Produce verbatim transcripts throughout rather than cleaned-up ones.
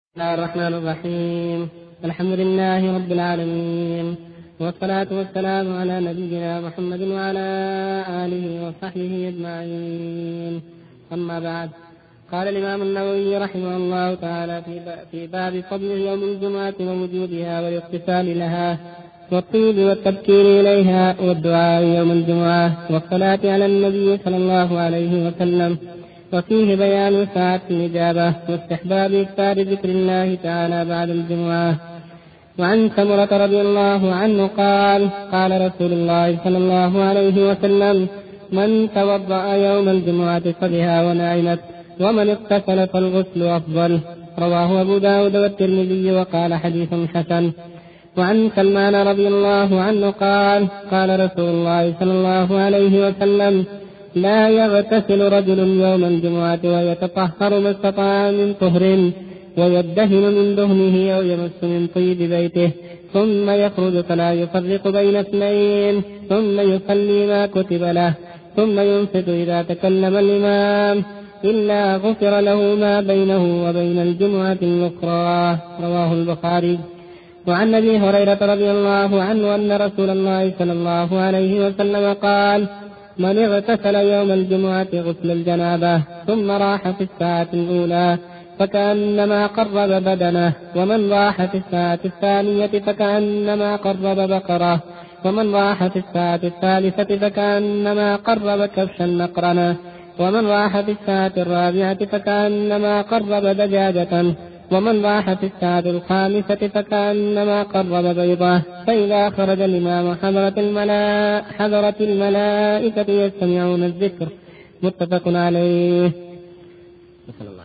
بسم الله الرحمن الرحيم. الحمد لله رب العالمين، والصلاة والسلام على نبينا محمد وعلى آله وصحبه أجمعين. أما بعد، قال الإمام النووي رحمه الله تعالى في باب فضل يوم الجمعة ووجودها والاغتسال لها والطيب والتبكير إليها والدعاء يوم الجمعة والصلاة على النبي صلى الله عليه وسلم، وفيه بيان ساعة الإجابة واستحباب إكثار ذكر الله تعالى بعد الجمعة. وعن سمرة رضي الله عنه قال: قال رسول الله صلى الله عليه وسلم: من توضأ يوم الجمعة فبها ونعمت، ومن اغتسل فالغسل أفضل. رواه أبو داود والترمذي وقال حديث حسن. وعن سلمان رضي الله عنه قال: قال رسول الله صلى الله عليه وسلم: لا يغتسل رجل يوم الجمعة ويتطهر ما استطاع من طهر، ويدهن من دهنه أو يمس من طيب بيته، ثم يخرج فلا يفرق بين اثنين، ثم يصلي ما كتب له، ثم ينصت إذا تكلم الإمام، إلا غفر له ما بينه وبين الجمعة الأخرى. رواه البخاري. وعن أبي هريرة رضي الله عنه أن رسول الله صلى الله عليه وسلم قال: من اغتسل يوم الجمعة غسل الجنابة ثم راح في الساعة الأولى فكأنما قرب بدنه، ومن راح في الساعة الثانية فكأنما قرب بقرة، ومن راح في الساعة الثالثة فكأنما قرب كبشا نقرنا، ومن راح في الساعة الرابعة فكأنما قرب دجاجة، ومن راح في الساعة الخامسة فكأنما قرب بيضة. فإذا خرج الإمام حضرت الملائكة, حضرت الملائكة يستمعون الذكر. متفق عليه. صلى الله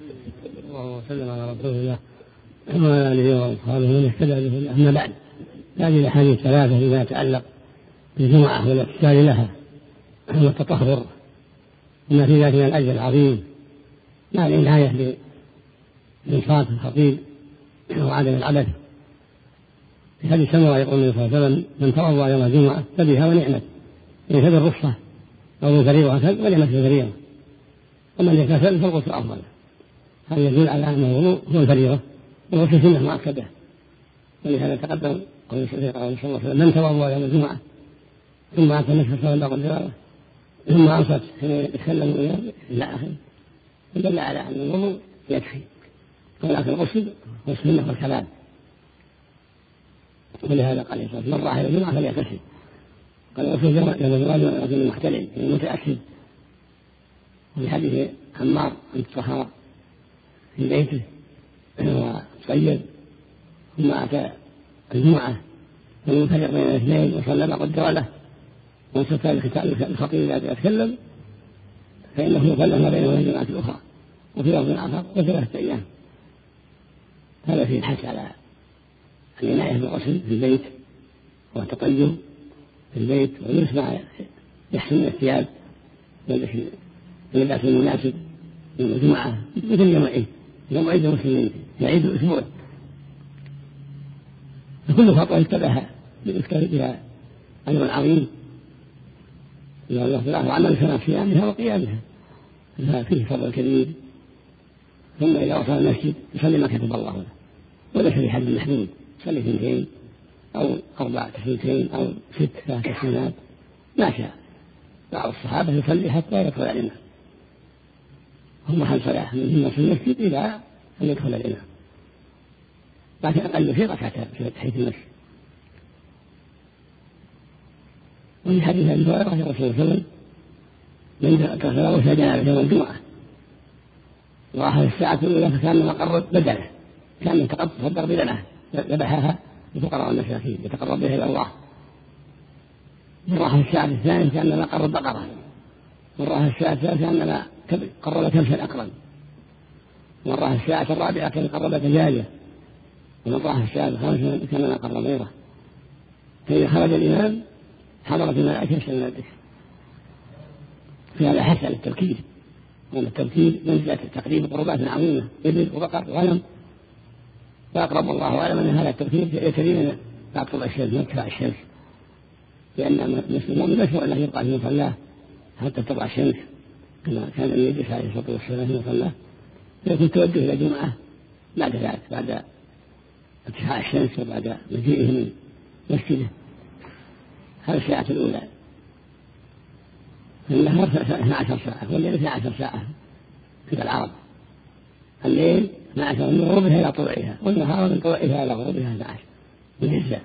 عليه وسلم على رسول الله وعلى آله وأصحابه من اهتدى به. أما بعد، هذه الأحاديث ثلاثة فيما يتعلق بالجمعة والاغتسال لها والتطهر، وما في ذلك من الأجر العظيم مع العناية بإنصات الخطيب وعدم العبث. في حديث سمرة يقول النبي صلى الله عليه وسلم: من توضأ يوم الجمعة فبها ونعمت، يعني فبها الرخصة أو بالفريضة ونعمت بالفريضة، ومن اغتسل فالغسل أفضل. هذا يدل على أن الوضوء هو الفريضة والغسل سنة مؤكدة. ولهذا تقدم قول الشيخ صلى الله عليه وسلم: من توضأ يوم الجمعة ثم أتى نفسه صلى الله عليه وسلم ثم أنصت حين يتكلم إلى آخره، فدل على أن الوضوء يكفي، ولكن الغسل هو السنة والكمال. ولهذا قال يسوع: من راح إلى الجمعة فليغتسل. قال: الغسل يوم الجمعة رجل محتلم متأكد. وفي حديث عمار: أن تطهر في بيته وتصيد ثم أتى الجمعة فلم يفرق بين الاثنين وصلى ما قدر له، وانصت الخطيب إذا يتكلم فإنه يكلم ما بينه وبين الجماعة الأخرى. وفي لفظ آخر: وثلاثة أيام. هذا فيه الحث على العناية بالغسل في البيت والتطيب في البيت، ولبس ما يحسن من الثياب واللباس المناسب يوم الجمعة مثل يوم العيد. يوم عيد المسلمين يعيد الأسبوع، فكل خطوة يتبعها يذكر بها أجر عظيم يغفر الله عمل كما في صيامها وقيامها، ففيه فضل كبير. ثم إذا وصل المسجد يصلي ما كتب الله له، وليس بحد محدود، يصلي اثنتين أو أربع تسليمتين أو ست ثلاث تسليمات ما شاء. بعض الصحابة يصلي حتى يدخل الإمام، هم حل صلاة من في المسجد إلى أن يدخل الإمام، لكن أقل شيء ركعتان في تحية المسجد. وفي حديث أبي هريرة يقول صلى الله عليه وسلم: من اغتسل غسل جنابة يوم الجمعة وأخذ الساعة الأولى فكأنما قرب بدنه، كان يتصدق بدنه ذبحها للفقراء والمساكين يتقرب بها إلى الله. من راح الساعة الثانية كأنما قرب بقرة، من راح الساعة الثالثة كأنما قرب كبشا أقرن، ومن راح الساعة الرابعة كان قرب دجاجة، ومن راح الساعة الخامسة كأنما قرب بيضة. فإذا خرج الإمام حضرت الملائكة يسألون الذكر. في هذا حث على التبكير، وأن التبكير منزلة تقريب قربات عظيمة، إبل وبقر وغنم، فأقرب الله أعلم أن هذا التبكير يتبين بعد طلوع الشمس من ارتفاع الشمس، لأن المسلمون مشروع أنه يبقى في مصلاه حتى تطلع الشمس، كما كان النبي يجلس عليه الصلاة والسلام في مصلاه، لكن توجه إلى جمعة بعد ذلك بعد ارتفاع الشمس وبعد مجيئه من مسجده. هذه الساعة الأولى. النهار اثنا عشر ساعة والليل اثنا عشر ساعة عند العرب. الليل اثنا عشر من غروبها إلى طلوعها، والنهار من طلوعها إلى غروبها اثنا عشر بالجزاء.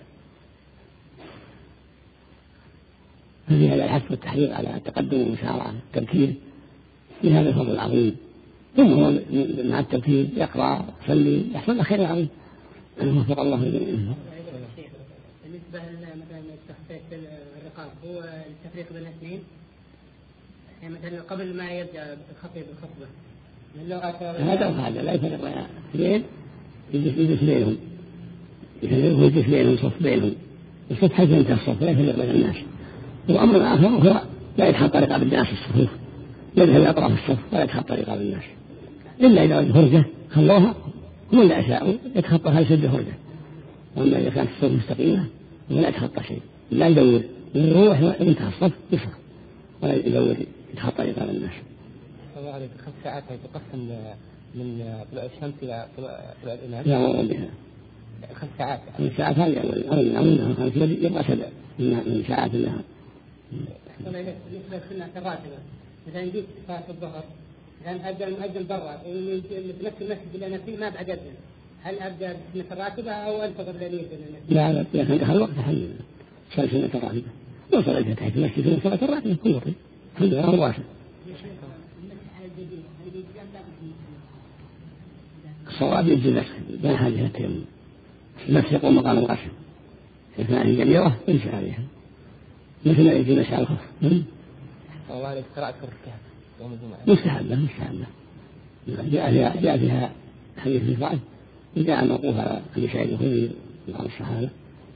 ففي هذا الحث والتحريض على التقدم والمسارعة التبكير في هذا الفضل العظيم. ثم هو مع التبكير يقرأ يصلي يحصل له خير عظيم. أن وفق الله إليه. بالنسبة مثلا تخفيف الرقاب هو التفريق بين الاثنين، يعني مثلا قبل ما يبدأ الخطيب الخطبة هذا وهذا لا يفرق بين اثنين، يجلس بينهم يجلس بينهم صف بينهم الصف حيث ينتهي الصف لا يفرق بين الناس. وأمر آخر هو لا يتخطى رقاب الناس الصفوف، يذهب إلى أطراف الصف ولا يتخطى رقاب الناس إلا إذا وجد فرجة خلوها هم اللي أساءوا يتخطى يسد فرجة. وأما إذا كانت الصف مستقيمة ولا يتخطى شيء، لا يدور يروح وينتهى الصف يصف ولا يدور يتخطى رقاب الناس. الله عليك خمس ساعات تقسم من طلوع الشمس إلى طلوع الإمام. لا والله بها خمس ساعات. خمس ساعات هذه أول أول أول خمس يبقى سبع من ساعات النهار. بالنسبة للسنة الراتبة مثلا جيت صلاة الظهر مثلا أبدأ المؤذن برا بنفس المسجد اللي أنا فيه ما بعد أذن، هل أبدأ بالسنة الراتبة أو أنتظر لين لا لا إذا كان دخل الوقت الحمد لله صار سنة الراتبة لو صليت تحت المسجد من صلاة الراتبة كل وقت الحمد لله هو واسع. الصواب يجزي نفسه بين هذه التيمم نفس يقوم مقام الغسل إذا كان هي جميرة يمشي عليها مثل ما يجي مشي على الخف. الله عليك قراءة سورة الكهف يوم الجمعة مستحبة مستحبة جاء فيها جاء فيها حديث الرفاعي وجاء موقوف على أبي سعيد الخدري بعض الصحابة.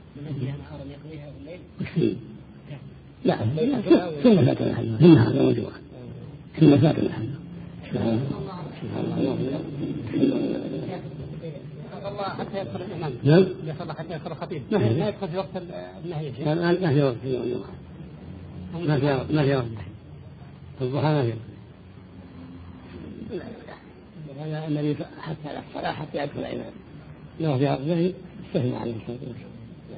لا ثم فات الحلوة ثم هذا موجود ثم فات الحلوة. سبحان الله الله حتى يدخل الإمام. نعم. يصلى حتى يدخل الخطيب. ما يدخل في وقت النهي. ما ما في وقت اليوم. ما في ما في وقت. الضحى ما في. هذا النبي حتى على الصلاة حتى يدخل الإمام. لو في وقت النهي استثنى عليه الصلاة والسلام.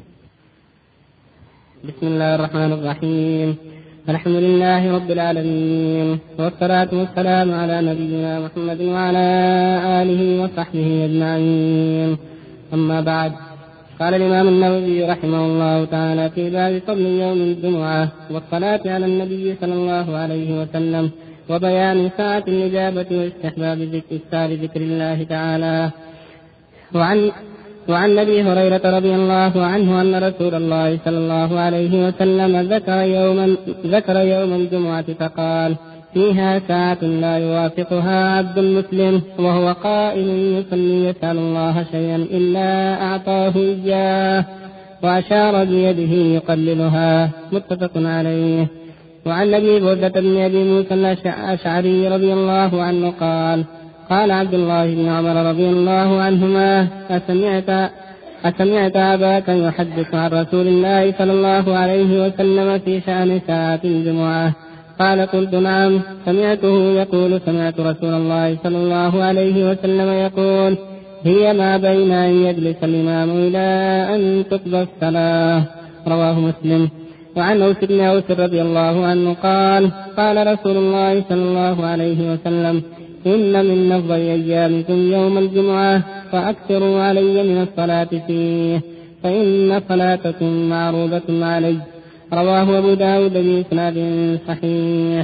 بسم الله الرحمن الرحيم. الحمد لله رب العالمين والصلاة والسلام على نبينا محمد وعلى آله وصحبه أجمعين. أما بعد، قال الإمام النووي رحمه الله تعالى في باب فضل يوم الجمعة والصلاة على النبي صلى الله عليه وسلم وبيان ساعة الإجابة واستحباب ذكر ذكر الله تعالى. وعن وعن ابي هريره رضي الله عنه ان رسول الله صلى الله عليه وسلم ذكر يوما ذكر يوم الجمعه فقال: فيها ساعه لا يوافقها عبد مسلم وهو قائم يصلي يسال الله شيئا الا اعطاه اياه، واشار بيده يقللها. متفق عليه. وعن ابي برده بن ابي موسى الاشعري رضي الله عنه قال: قال عبد الله بن عمر رضي الله عنهما: أسمعت, أسمعت أباك يحدث عن رسول الله صلى الله عليه وسلم في شأن ساعة الجمعة؟ قال: قلت نعم، سمعته يقول: سمعت رسول الله صلى الله عليه وسلم يقول: هي ما بين أن يجلس الإمام إلى أن تقضى الصلاة. رواه مسلم. وعن أوس بن أوس رضي الله عنه قال: قال رسول الله صلى الله عليه وسلم: إن من أفضل أيامكم يوم الجمعة فأكثروا علي من الصلاة فيه فإن صلاتكم معروضة علي. رواه أبو داود بإسناد صحيح.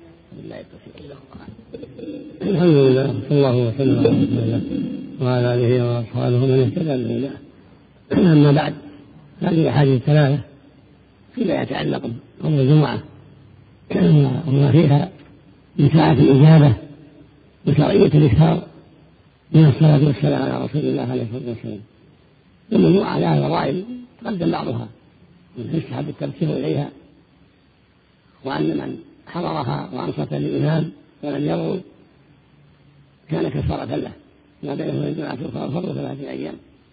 الحمد لله صلى الله وسلم على رسول الله وعلى آله وأصحابه من اهتدى بهداه. أما بعد، هذه الأحاديث الثلاثة فيما يتعلق بأمر الجمعة وما فيها من ساعة الإجابة وشرعية الإكثار من الصلاة والسلام على رسول الله عليه الصلاة والسلام. ثم الجمعة على فضائل تقدم بعضها من يستحب التبكير إليها، وأن من حضرها وأنصت للإمام ولم يروا كان كفارة له ما بينه وبين الجمعة فرض ثلاثة أيام.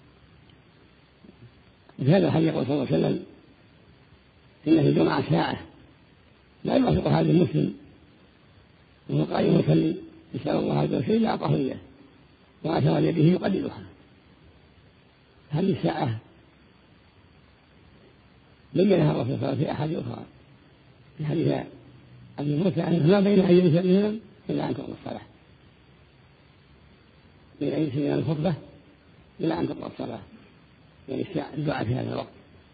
وفي هذا الحديث يقول صلى الله عليه وسلم: إن في الجمعة ساعة لا يوافق هذا المسلم وهو قائم يصلي يسأل الله عز وجل أعطاه إياه، وأشار يده يقللها. هذه الساعة بينها الرسول صلى الله عليه وسلم في أحد أخرى في حديث أبي موسى أنه ما بين أن ينسى الإمام إلا أن تقضى الصلاة، بين أن ينسى الإمام الخطبة إلا أن تقضى الصلاة، يعني الدعاء في هذا الوقت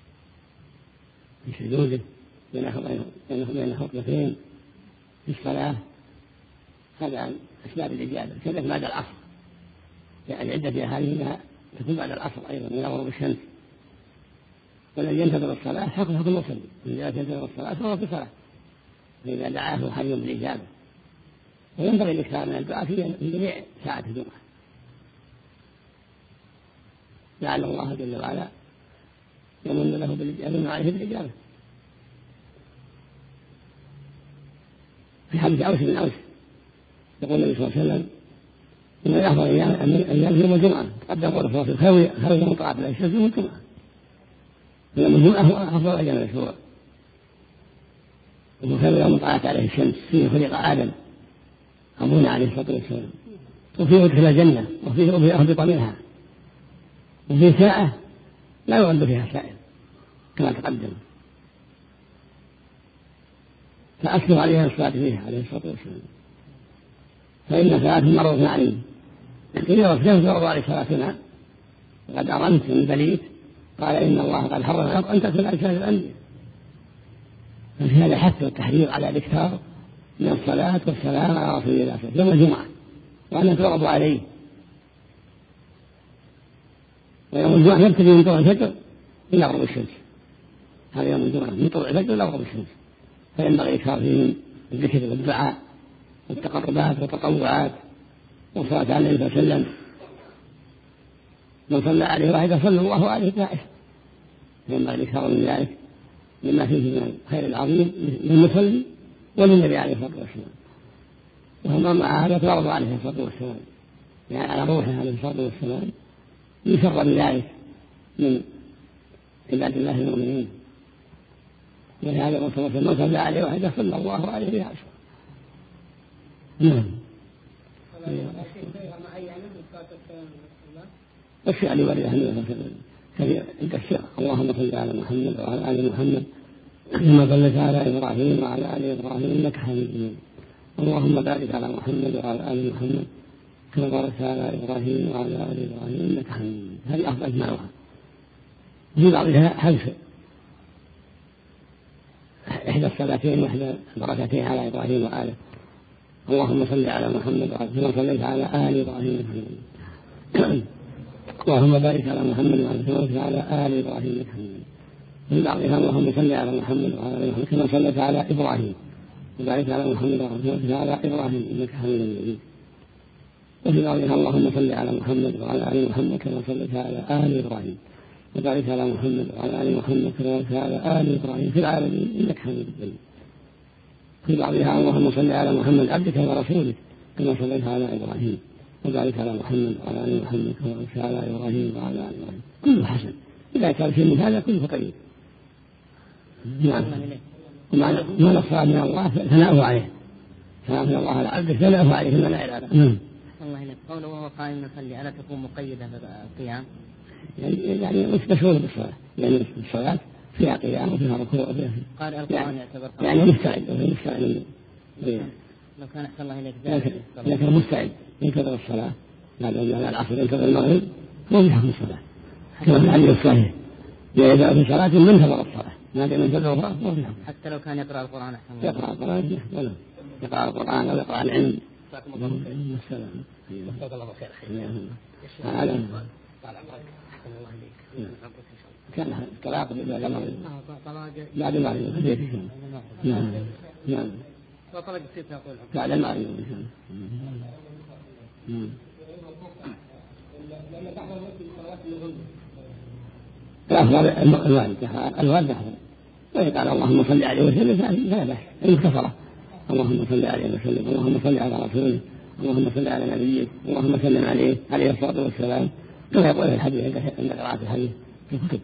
في سجوده بين خطبتين في الصلاة. هذا عن أسباب الإجابة. كذلك بعد العصر، يعني عدة أحاديث أنها تكون بعد العصر أيضا من غروب الشمس. والذي ينتظر الصلاة حكم حكم المصلي، إذا ينتظر الصلاة فهو في صلاة، فإذا دعاه حي بالإجابة. وينبغي الإكثار من الدعاء في جميع ساعات الجمعة، لعل الله جل وعلا يمن له بالإجابة عليه بالإجابة. في حديث أوس بن أوس يقول النبي صلى الله عليه وسلم إن الأفضل أيام يوم الجمعة، قدم قول الرسول خير خير يوم طلعت عليه الشمس يوم الجمعة. يوم الجمعة هو أفضل أيام الأسبوع، وخير يوم طلعت عليه الشمس فيه خلق آدم أبونا عليه الصلاة والسلام، وفيه أدخل الجنة، وفيه أهبط منها، وفيه ساعة لا يرد فيها سائل كما تقدم، فأكثر عليها الصلاة فيها عليه الصلاة والسلام، فإن صلاة مرة عليه. إذا كيف ترضى عليه صلاتنا وقد أرمت من بليت؟ قال إن الله قد حرم أن تكون أجساد الأنبياء. ففي هذا حث والتحريض على الإكثار من الصلاة والسلام على رسول الله يوم الجمعة، وأن ترضى عليه. ويوم الجمعة يبتدي من طلوع الفجر إلى غروب الشمس، هذا يوم الجمعة من طلوع الفجر إلى غروب الشمس، فينبغي الإكثار فيه من الذكر والدعاء والتقربات والتطوعات والصلاة على النبي صلى الله عليه وسلم. من صلى عليه واحدة صلى الله عليه طائفة، فينبغي الإكثار من ذلك مما فيه من الخير العظيم للمصلي وللنبي عليه الصلاة والسلام. وهم مع هذا ترضى عليه الصلاة والسلام، يعني على روحه عليه الصلاة والسلام يسر بذلك من عباد الله المؤمنين. ولهذا الرسول صلى الله عليه وسلم صلى عليه واحدة صلى الله عليه بها عشرة. نعم. الفعل ولله الحمد كثير عند الشيخ اللهم صل على محمد وعلى آل محمد كما صليت على إبراهيم وعلى آل إبراهيم إنك حميد مجيد. اللهم بارك على محمد وعلى آل محمد كما باركت على إبراهيم وعلى آل إبراهيم إنك حميد مجيد. هذه أفضل أجمعها. في بعضها حذف إحدى الصلاتين وإحدى البركتين على إبراهيم وآله. اللهم صل على محمد وعلى كما صليت على آل إبراهيم إنك حميد مجيد. اللهم بارك على محمد وعلى آل على آل إبراهيم إنك حميد مجيد. في بعضها اللهم صل على محمد وعلى آل محمد كما صليت على إبراهيم وبارك على محمد وعلى على إبراهيم إنك حميد مجيد. وفي بعضها اللهم صل على محمد وعلى آل محمد كما صليت على آل إبراهيم وبارك على محمد وعلى آل محمد كما باركت على آل إبراهيم في العالمين إنك حميد مجيد. في بعضها اللهم صل على محمد عبدك ورسولك كما صليت على إبراهيم وبارك على محمد وعلى آل محمد كما باركت على إبراهيم وعلى آل إبراهيم. كله حسن إذا كان شيء من هذا كله طيب. نعم. ما نصر من الله ثناؤه عليه، ثناؤه من الله على عبده ثناؤه عليه ثم لا إله إلا الله. إليك قوله وهو قائم يصلي ألا تكون مقيدة بالقيام؟ يعني مشغول بالصلاة، يعني الصلاة فيها قيام وفيها ركوع وفيها قال القرآن يعتبر يعني مستعد مستعد لو كان أحسن الله إليك لكن مستعد ينتظر الصلاة بعد العصر ينتظر المغرب هو في حكم الصلاة كما في الحديث الصحيح إذا في صلاة منتظر الصلاة ما دام ينتظرها هو في حكم. حتى لو كان يقرأ القرآن أحسن يقرأ القرآن ولا يقرأ القرآن أو يقرأ العلم. السلام. جزاك الله خير. هذا كان طلاق بعد المغرب بعد المغرب كثير نعم نعم وطلق الست يقول بعد المغرب الأفضل الوالد الوالد أفضل ويقال اللهم صل عليه وسلم فلا بأس المختصرة اللهم صل عليه وسلم اللهم صل على رسوله اللهم صل على نبيك اللهم سلم عليه عليه الصلاة والسلام كما يقول في الحديث عند قراءة الحديث في الكتب.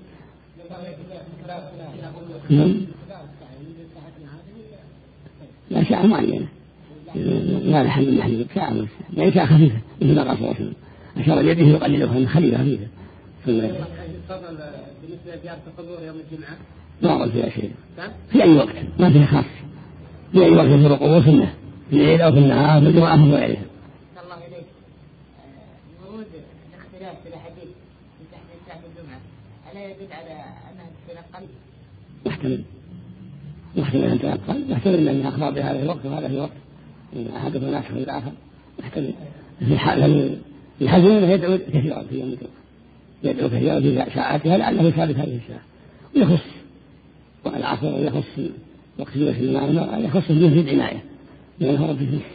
لا ساعة معينة لا لحد من حديث ساعة يعني ساعة خفيفة مثل ما قال صلى الله عليه وسلم أشار بيده يقللها من خليلها فيها. بالنسبة لزيارة القبور يوم الجمعة ما قلت فيها شيء في أي وقت ما فيها خاص، في أي وقت يزور القبور سنة في الليل أو في النهار في الجمعة أو غيرها. الله إليك ورود الاختلاف في الحديث في تحديد ساعة الجمعة ألا يدل على أنها تتنقل؟ محتمل محتمل أن تنقل، محتمل أن أخبار بهذا الوقت وهذا الوقت إن أحدث ناسخ للآخر، محتمل في حال الحزن يدعو كثيرا في يوم الجمعة، يدعو كثيرا في ساعاتها لعله ثابت هذه الساعة، ويخص والعصر ويخص وقت جلوس الإمام يخص به في العناية لأنه رب فيه.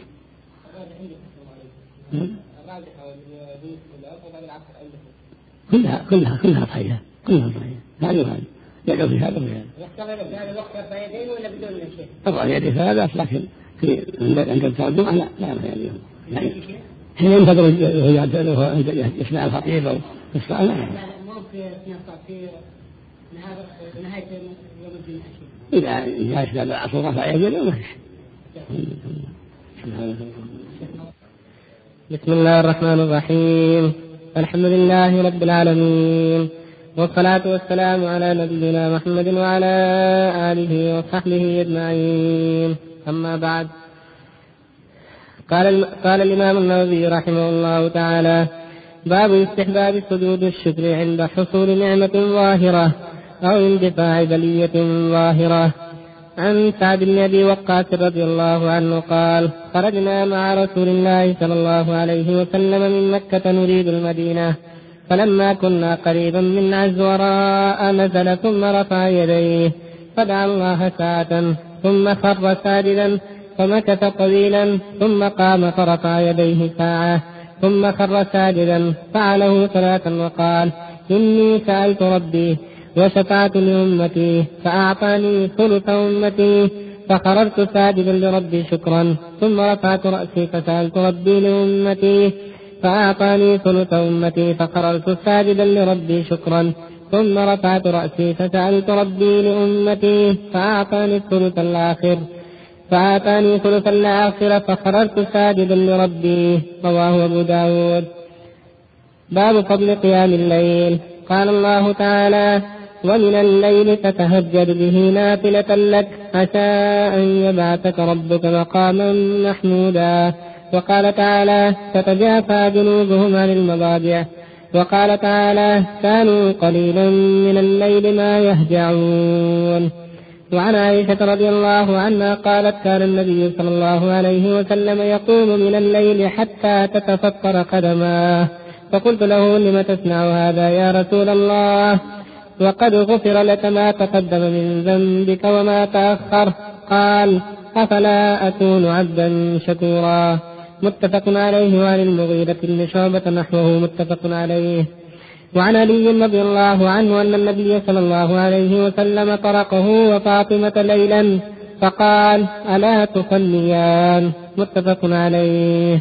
كلها كلها كلها صحيحة كلها صحيحة هذه وهذه يدعو في هذا وفي هذا. يختلف في هذا الوقت رفع يدين ولا بدون شيء؟ رفع يديه ثلاثة لكن في عند الترجمة لا لا يرفع يديه يعني حين ينتظر يسمع الخطيب أو يسمع لا لا مو في في نهاية يوم الجمعة. إذا جاء إسلام العصر رفع يديه وما فيش. بسم الله الرحمن الرحيم. الحمد لله رب العالمين والصلاة والسلام على نبينا محمد وعلى آله وصحبه أجمعين. أما بعد، قال قال الإمام النووي رحمه الله تعالى: باب استحباب سجود الشكر عند حصول نعمة ظاهرة أو اندفاع بلية ظاهرة. عن سعد بن أبي وقاص رضي الله عنه قال: خرجنا مع رسول الله صلى الله عليه وسلم من مكة نريد المدينة، فلما كنا قريبا من عزوراء نزل ثم رفع يديه فدعا الله ساعة ثم خر ساجدا فمكث طويلا ثم قام فرفع يديه ساعة ثم خر ساجدا فعله ثلاثا وقال: إني سألت ربي وشفعت لأمتي فأعطاني ثلث أمتي فخررت ساجدا لربي شكرا ثم رفعت رأسي فسألت ربي لأمتي فأعطاني ثلث أمتي فخررت ساجدا لربي شكرا ثم رفعت رأسي فسألت ربي لأمتي فأعطاني الثلث الآخر فأعطاني ثلث الآخر فخررت ساجدا لربي. رواه أبو داود. باب فضل قيام الليل. قال الله تعالى: ومن الليل فتهجد به نافلة لك عسى أن يبعثك ربك مقاما محمودا. وقال تعالى: تتجافى جنوبهم عن المضاجع. وقال تعالى: كانوا قليلا من الليل ما يهجعون. وعن عائشة رضي الله عنها قالت: كان النبي صلى الله عليه وسلم يقوم من الليل حتى تتفطر قدماه، فقلت له: لم تصنع هذا يا رسول الله وقد غفر لك ما تقدم من ذنبك وما تأخر؟ قال: أفلا أكون عبدا شكورا. متفق عليه. وعن المغيرة بن شعبة نحوه متفق عليه. وعن علي رضي الله عنه أن النبي صلى الله عليه وسلم طرقه وفاطمة ليلا فقال: ألا تصليان؟ متفق عليه.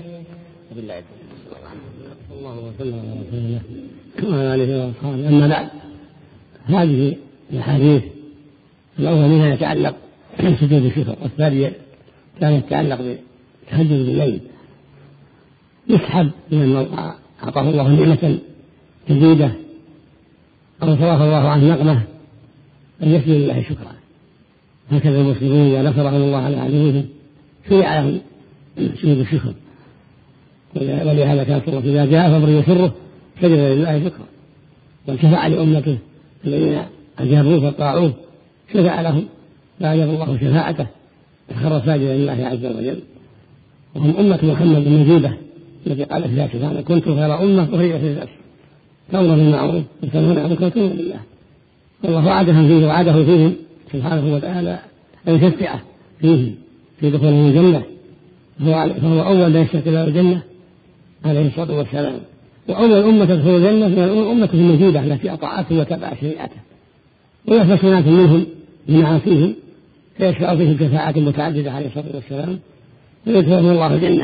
اللهم صل على رسول الله وعلى آله وصحبه. أما بعد، هذه الحديث الأول منها يتعلق بسجود الشكر، والثانية كان يتعلق بالتهجد بالليل. يسحب من أعطاه الله نعمة جديدة أو صرف الله عنه نقمة أن يسجد لله شكرا. هكذا المسلمون إذا نصرهم الله على عدوهم شرع لهم سجود الشكر، ولهذا كان صلى الله إذا جاء فأمر يسره سجد لله شكرا، وشفع لأمته الذين أجابوه فطاعوه شفع لهم فأجاب الله شفاعته فخر ساجدا لله عز وجل. وهم أمة محمد المجيبة التي قالت فيها سبحانه: كنت خير أمة أخرجت للناس تأمرون بالمعروف وتنهون عن المنكر وتؤمنون بالله. والله وعدهم فيه وعده فيهم سبحانه وتعالى أن يشفع فيهم في دخولهم الجنة، فهو أول من يشتاق إلى الجنة عليه الصلاة والسلام، وأول أمة تدخل الجنة من الأمة المجيدة التي أطاعته وتبع شريعته، ويخلص ناس منهم من معاصيهم فيشفع فيهم شفاعة متعددة عليه الصلاة والسلام فيدخلهم الله الجنة.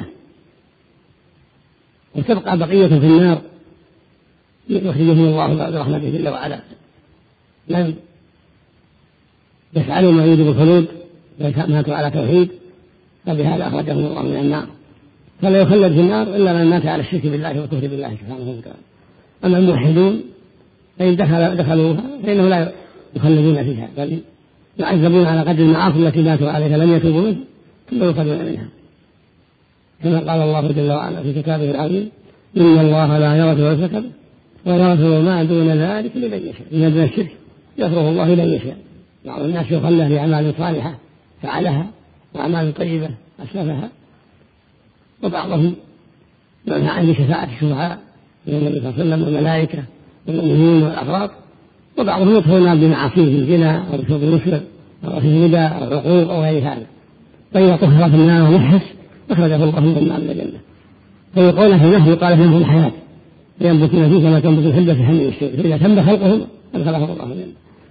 وتبقى بقية في النار يخرجهم الله برحمته جل وعلا، لم يفعلوا ما يوجب الخلود بل ماتوا على توحيد، فبهذا أخرجهم الله من النار. فلا يخلد في النار إلا من مات على الشرك بالله والكفر بالله سبحانه وتعالى. أما الموحدون فإن دخل دخلوها فإنه لا يخلدون فيها، بل يعذبون على قدر المعاصي التي ماتوا عليها لم يتوبوا منه ثم يخرجون منها، كما قال الله جل وعلا في كتابه العظيم: إن الله لا يغفر الشرك ويغفر ما دون ذلك لمن يشاء. إن دون الشرك يغفره الله لمن يشاء. بعض الناس يخلى لأعمال صالحة فعلها وأعمال طيبة أسلفها، وبعضهم ينفع بشفاعة الشفعاء من النبي صلى الله عليه وسلم والملائكة والمؤمنين والأفراد، وبعضهم يدخلون بمعاصيه في الزنا أو بشرب المسلم أو في الردى أو العقوق أو غير هذا، فإذا طهر في النار ومحس أخرجه الله من النار من الجنة. فيقول في النهي قال فيهم الحياة ينبتون فيه كما تنبت الحبة في حمل الشيء، فإذا تم خلقهم أدخلهم الله من الجنة.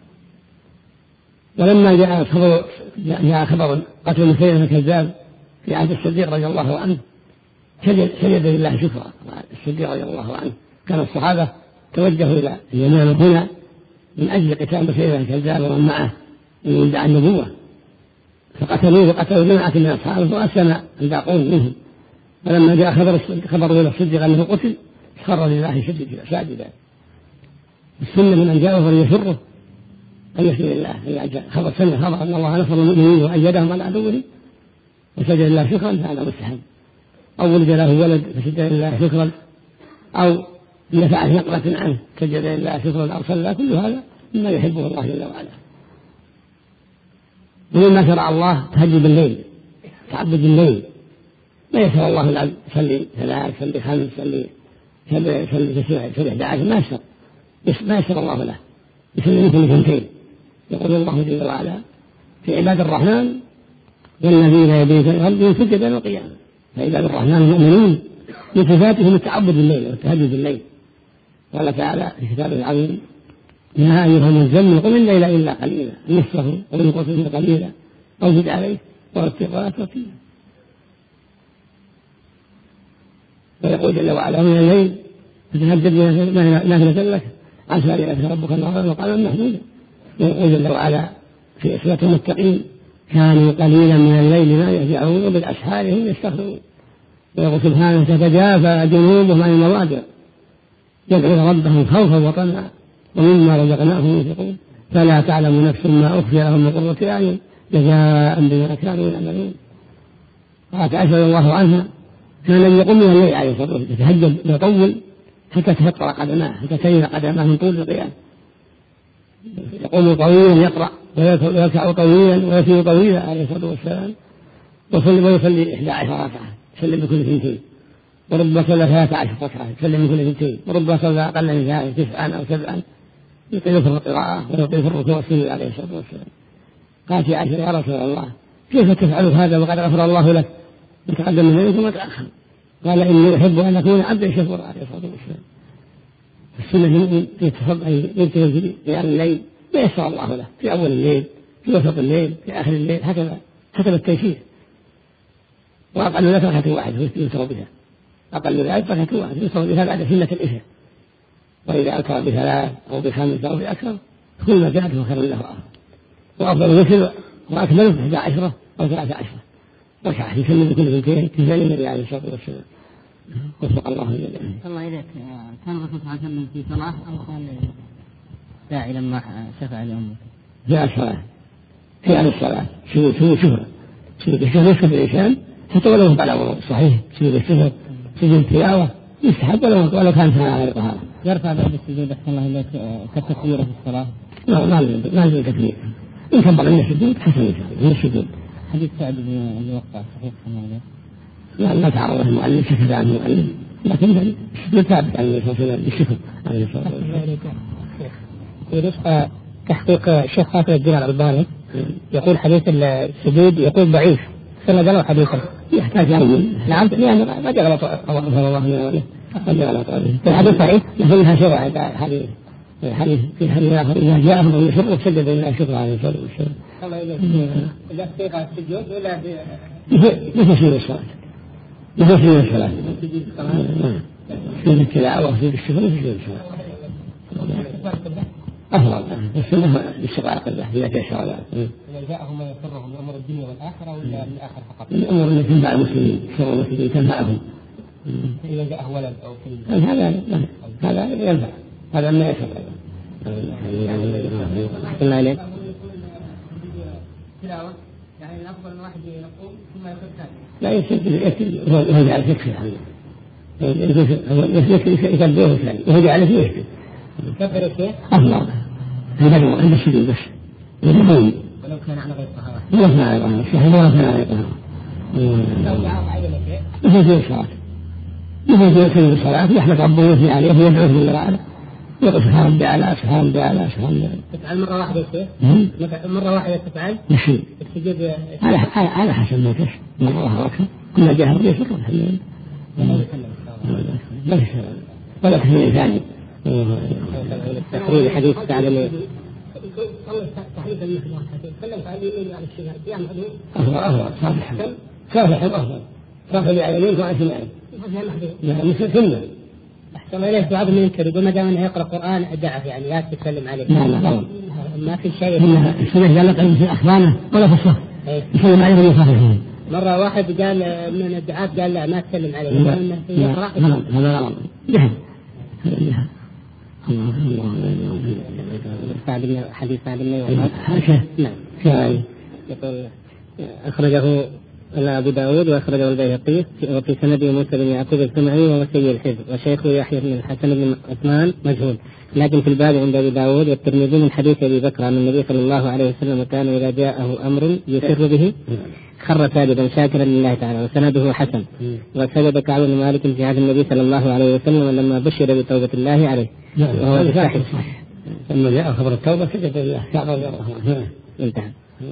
ولما جاء خبر جاء خبر قتل مسيلمة الكذاب في عهد الصديق رضي الله عنه سجد سجد لله شكرا. الصديق رضي الله عنه كان الصحابة توجهوا إلى اليمامة هنا من أجل قتال مسيلمة الكذاب ومن معه من يدعي النبوة، فقتلوه وقتلوا جماعة من أصحابه وأسلم الباقون منهم. فلما جاء خبر خبر إلى الصديق أنه قتل خر لله ساجدا. السنة من أن جاءه فليسره أن يسجد لله إذا خبر سنة خبر أن الله نصر المؤمنين وأيدهم على عدوهم وسجد لله شكرا فهذا مستحب. أو ولد له ولد فسجد لله شكرا، أو نفعت نقمة عنه سجد لله شكرا، أو صلى، كل هذا مما يحبه الله جل وعلا. ومما شرع الله تهجد بالليل، تعبد الليل، ما يسر الله العبد يصلي ثلاث يصلي خمس يصلي يصلي تسعة يصلي أحد عشر، ما يسر ما يسر الله له، يصلي مثل ثنتين. يقول الله جل وعلا في عباد الرحمن والذين يبيتون ربهم سجدا وقياما. فعباد الرحمن المؤمنون من صفاتهم التعبد بالليل والتهجد بالليل. قال تعالى في كتابه العظيم: يا أيها المزمل قم الليل إلا قليلا نصفه أو انقص منه قليلا أو زد عليه ورتل القرآن ترتيلا. ويقول جل وعلا: من الليل فتهجد نافلة لك عسى أن يأتي ربك النهار مقاما محمودا. ويقول جل وعلا في إخوة المتقين: كانوا قليلا من الليل ما يهجعون وبالأسحار هم يستغفرون. ويقول سبحانه: تتجافى جنوبهم عن المضاجع يدعون ربهم خوفا وطمعا ومما رزقناهم ينفقون فلا تعلم نفس ما أخفي لهم من قرة أعين جزاء بما كانوا يعملون. قالت عائشة رضي الله عنها: كان الذي يقوم من الليل عليه الصلاة والسلام يتهجد يطول حتى تفطر قدماه حتى تلين قدماه من طول القيام، يقوم طويلا يقرأ ويركع طويلا ويسير طويلا عليه الصلاة والسلام، ويصلي إحدى عشر ركعة يسلم بكل اثنتين، وربما صلى ثلاثة عشر ركعة يسلم بكل اثنتين، وربما صلى أقل من ذلك تسعا أو سبعا يطيل في القراءة ويطيل في الركوع والسجود عليه الصلاة والسلام. قالت يا عائشة: يا رسول الله كيف تفعل هذا وقد غفر الله لك وتقدم من ذلك وما تأخر؟ قال: إني أحب أن أكون عبدا شكورا عليه الصلاة والسلام. السنة المؤمن يتصب أن يبتغي في قيام الليل ما يسر الله له، في أول الليل، في وسط الليل، في آخر الليل، هكذا حسب التيسير. وأقل لك ركعة واحدة يوتر بها، أقل ذلك ركعة واحدة يوتر بها بعد سنة الإشاء. وإذا أوتر بثلاث أو بخمس أو بأكثر كل ما جاءته خير له آخر. وأفضل الوتر وأكمله إحدى عشرة أو ثلاثة عشرة ركعة يسلم بكل اثنتين كفاية النبي عليه الصلاة والسلام. وفق الله جل. الله إليك، كان الرسول صلى الله عليه وسلم في صلاة أو كان داعي لما شفع لأمه؟ في الصلاة، في عن الصلاة شو شو شهرة سجود الشهر يشكر الإنسان حتى ولو بعد وضوء صحيح. سجود الشهر سجود التلاوة يستحب ولو ولو كان على غير طهارة. يرفع بعد السجود أحسن الله إليك كالتكبير في الصلاة؟ لا ما له ما له تكبير، إن كبر من السجود حسن من السجود. حديث سعد بن وقاص صحيح أحسن الله إليك؟ لا ما تعرض المؤلف سكت عن المؤلف، لكن السجود ثابت عن النبي صلى الله عليه وسلم بالشكر عليه الصلاة والسلام. في نسخة تحقيق الشيخ خالد الدين الألباني يقول حديث السجود يقول ضعيف سند له حديثا يحتاج يوم. نعم يعني ما جاء غلط الله الله ما جاء غلط. الحديث صحيح لكنها شرع حديث حديث في حديث آخر إذا جاءهم أن يشروا سجد إلى شكر عليه الصلاة والسلام. الله يجزاك. إذا تحقيق السجود ولا مثل سجود الصلاة مثل سجود الصلاة سجود التلاوة وسجود الشكر وسجود الصلاة أفضل. السنة بالشرع قبله إذا تيسر ذلك. يعني جاءهم ما يسرهم من أمور الدنيا والآخرة ولا من الآخرة فقط؟ من الأمور التي تنفع المسلمين، شر المسلمين تنفعهم. فإذا جاءه ولد أو كل هذا هذا ينفع، هذا ما يسر. أحسن الله إليك. تلاوة يعني الأفضل أن واحد يقوم ثم يأخذ ثاني. لا يسجل يسجل وهو جعل فكر عنه. يسجل يكبره ثاني وهو جعل فيه يسجل. كبر الشيخ؟ الله. هذا عند السجود بس. ولو كان على غير طهارة. ولو كان على طهارة. الشيخ ولو كان على طهارة. لو دعاه عين الشيخ. مثل في الصلاة. مثل في الصلاة يحمد ربه ويثني عليه ويدعوه بالله. يقول سبحان ربي أعلى سبحان ربي أعلى سبحان ربي. تفعل مرة واحدة يا شيخ؟ مرة واحدة تفعل؟ نعم. السجود على على حسب ما تشاء. مرة واحدة كنا جاهر يسر الحمد لله. لا تسأل ولا تسأل ثاني. تقرير حديث تعلم. تحديث المحضر تكلم على على الشيء يا معلوم. أفضل أفضل صالح صالح أفضل صالح لعلمين وعن سمعين. لا مثل سنة. أحسن إليه بعض من ينكر يقول ما دام إنه يقرأ قرآن أدعه يعني لا تتكلم عليه. لا لا ما في شيء. السنة قال لك في أخبانه ولا في الصف. يتكلم عليه ولا يخافه. مرة واحد قال من الدعاة قال لا ما تسلم عليه. لا لا هذا غلط. جهل. جهل. الله حديث سعد بن وقاص. نعم. يقول أخرجه أبو داود وأخرجه البيهقي وفي سنده موسى بن يعقوب السمعي وهو سيء الحفظ وشيخه يحيى بن الحسن بن عثمان مجهول، لكن في الباب عند أبي داود والترمذي من حديث أبي بكر عن النبي صلى الله عليه وسلم كان إذا جاءه أمر يسر به خر ساجدا شاكرا لله تعالى وسنده حسن. وسجد كعب بن مالك في عهد النبي صلى الله عليه وسلم لما بشر بتوبة الله عليه وهو صحيح. لما جاء خبر التوبة سجد لله كعب انتهى.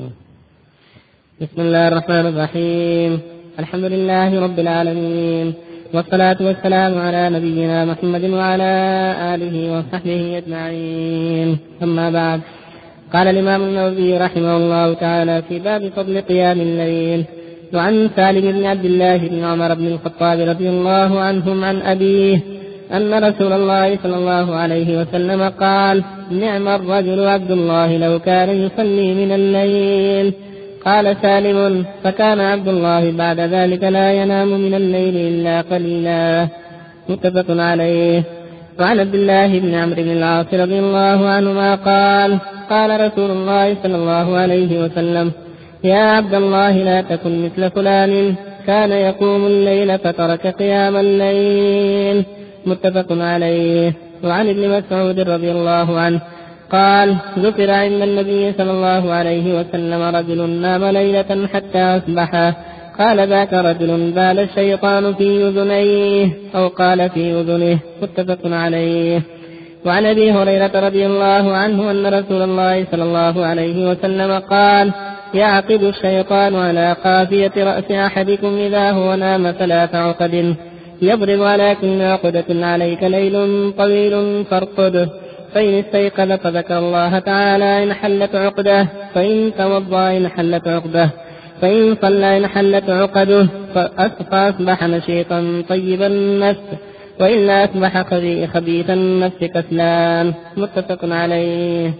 بسم الله الرحمن الرحيم. الحمد لله رب العالمين والصلاة والسلام على نبينا محمد وعلى آله وصحبه أجمعين. أما بعد، قال الإمام النووي رحمه الله تعالى في باب فضل قيام الليل. وعن سالم بن عبد الله بن عمر بن الخطاب رضي الله عنهم عن أبيه أن رسول الله صلى الله عليه وسلم قال: نعم الرجل عبد الله لو كان يصلي من الليل. قال سالم: فكان عبد الله بعد ذلك لا ينام من الليل إلا قليلا. متفق عليه. وعن عبد الله بن عمرو بن العاص رضي الله عنهما قال: قال رسول الله صلى الله عليه وسلم: يا عبد الله لا تكن مثل فلان كان يقوم الليل فترك قيام الليل. متفق عليه. وعن ابن مسعود رضي الله عنه قال: ذكر عند النبي صلى الله عليه وسلم رجل نام ليلة حتى أصبح، قال: ذاك رجل بال الشيطان في أذنيه، أو قال في أذنه. متفق عليه. وعن أبي هريرة رضي الله عنه أن رسول الله صلى الله عليه وسلم قال: يعقد الشيطان على قافية رأس أحدكم إذا هو نام ثلاث عقد، يضرب على كل عقدة عليك ليل طويل فارقده، فإن استيقظ فذكر الله تعالى إن حلت عقده، فإن توضأ إن حلت عقده، فإن صلى إن حلت عقده، فأصبح نشيطا طيب النفس، وإلا أصبح خبيث النفس كسلان. متفق عليه.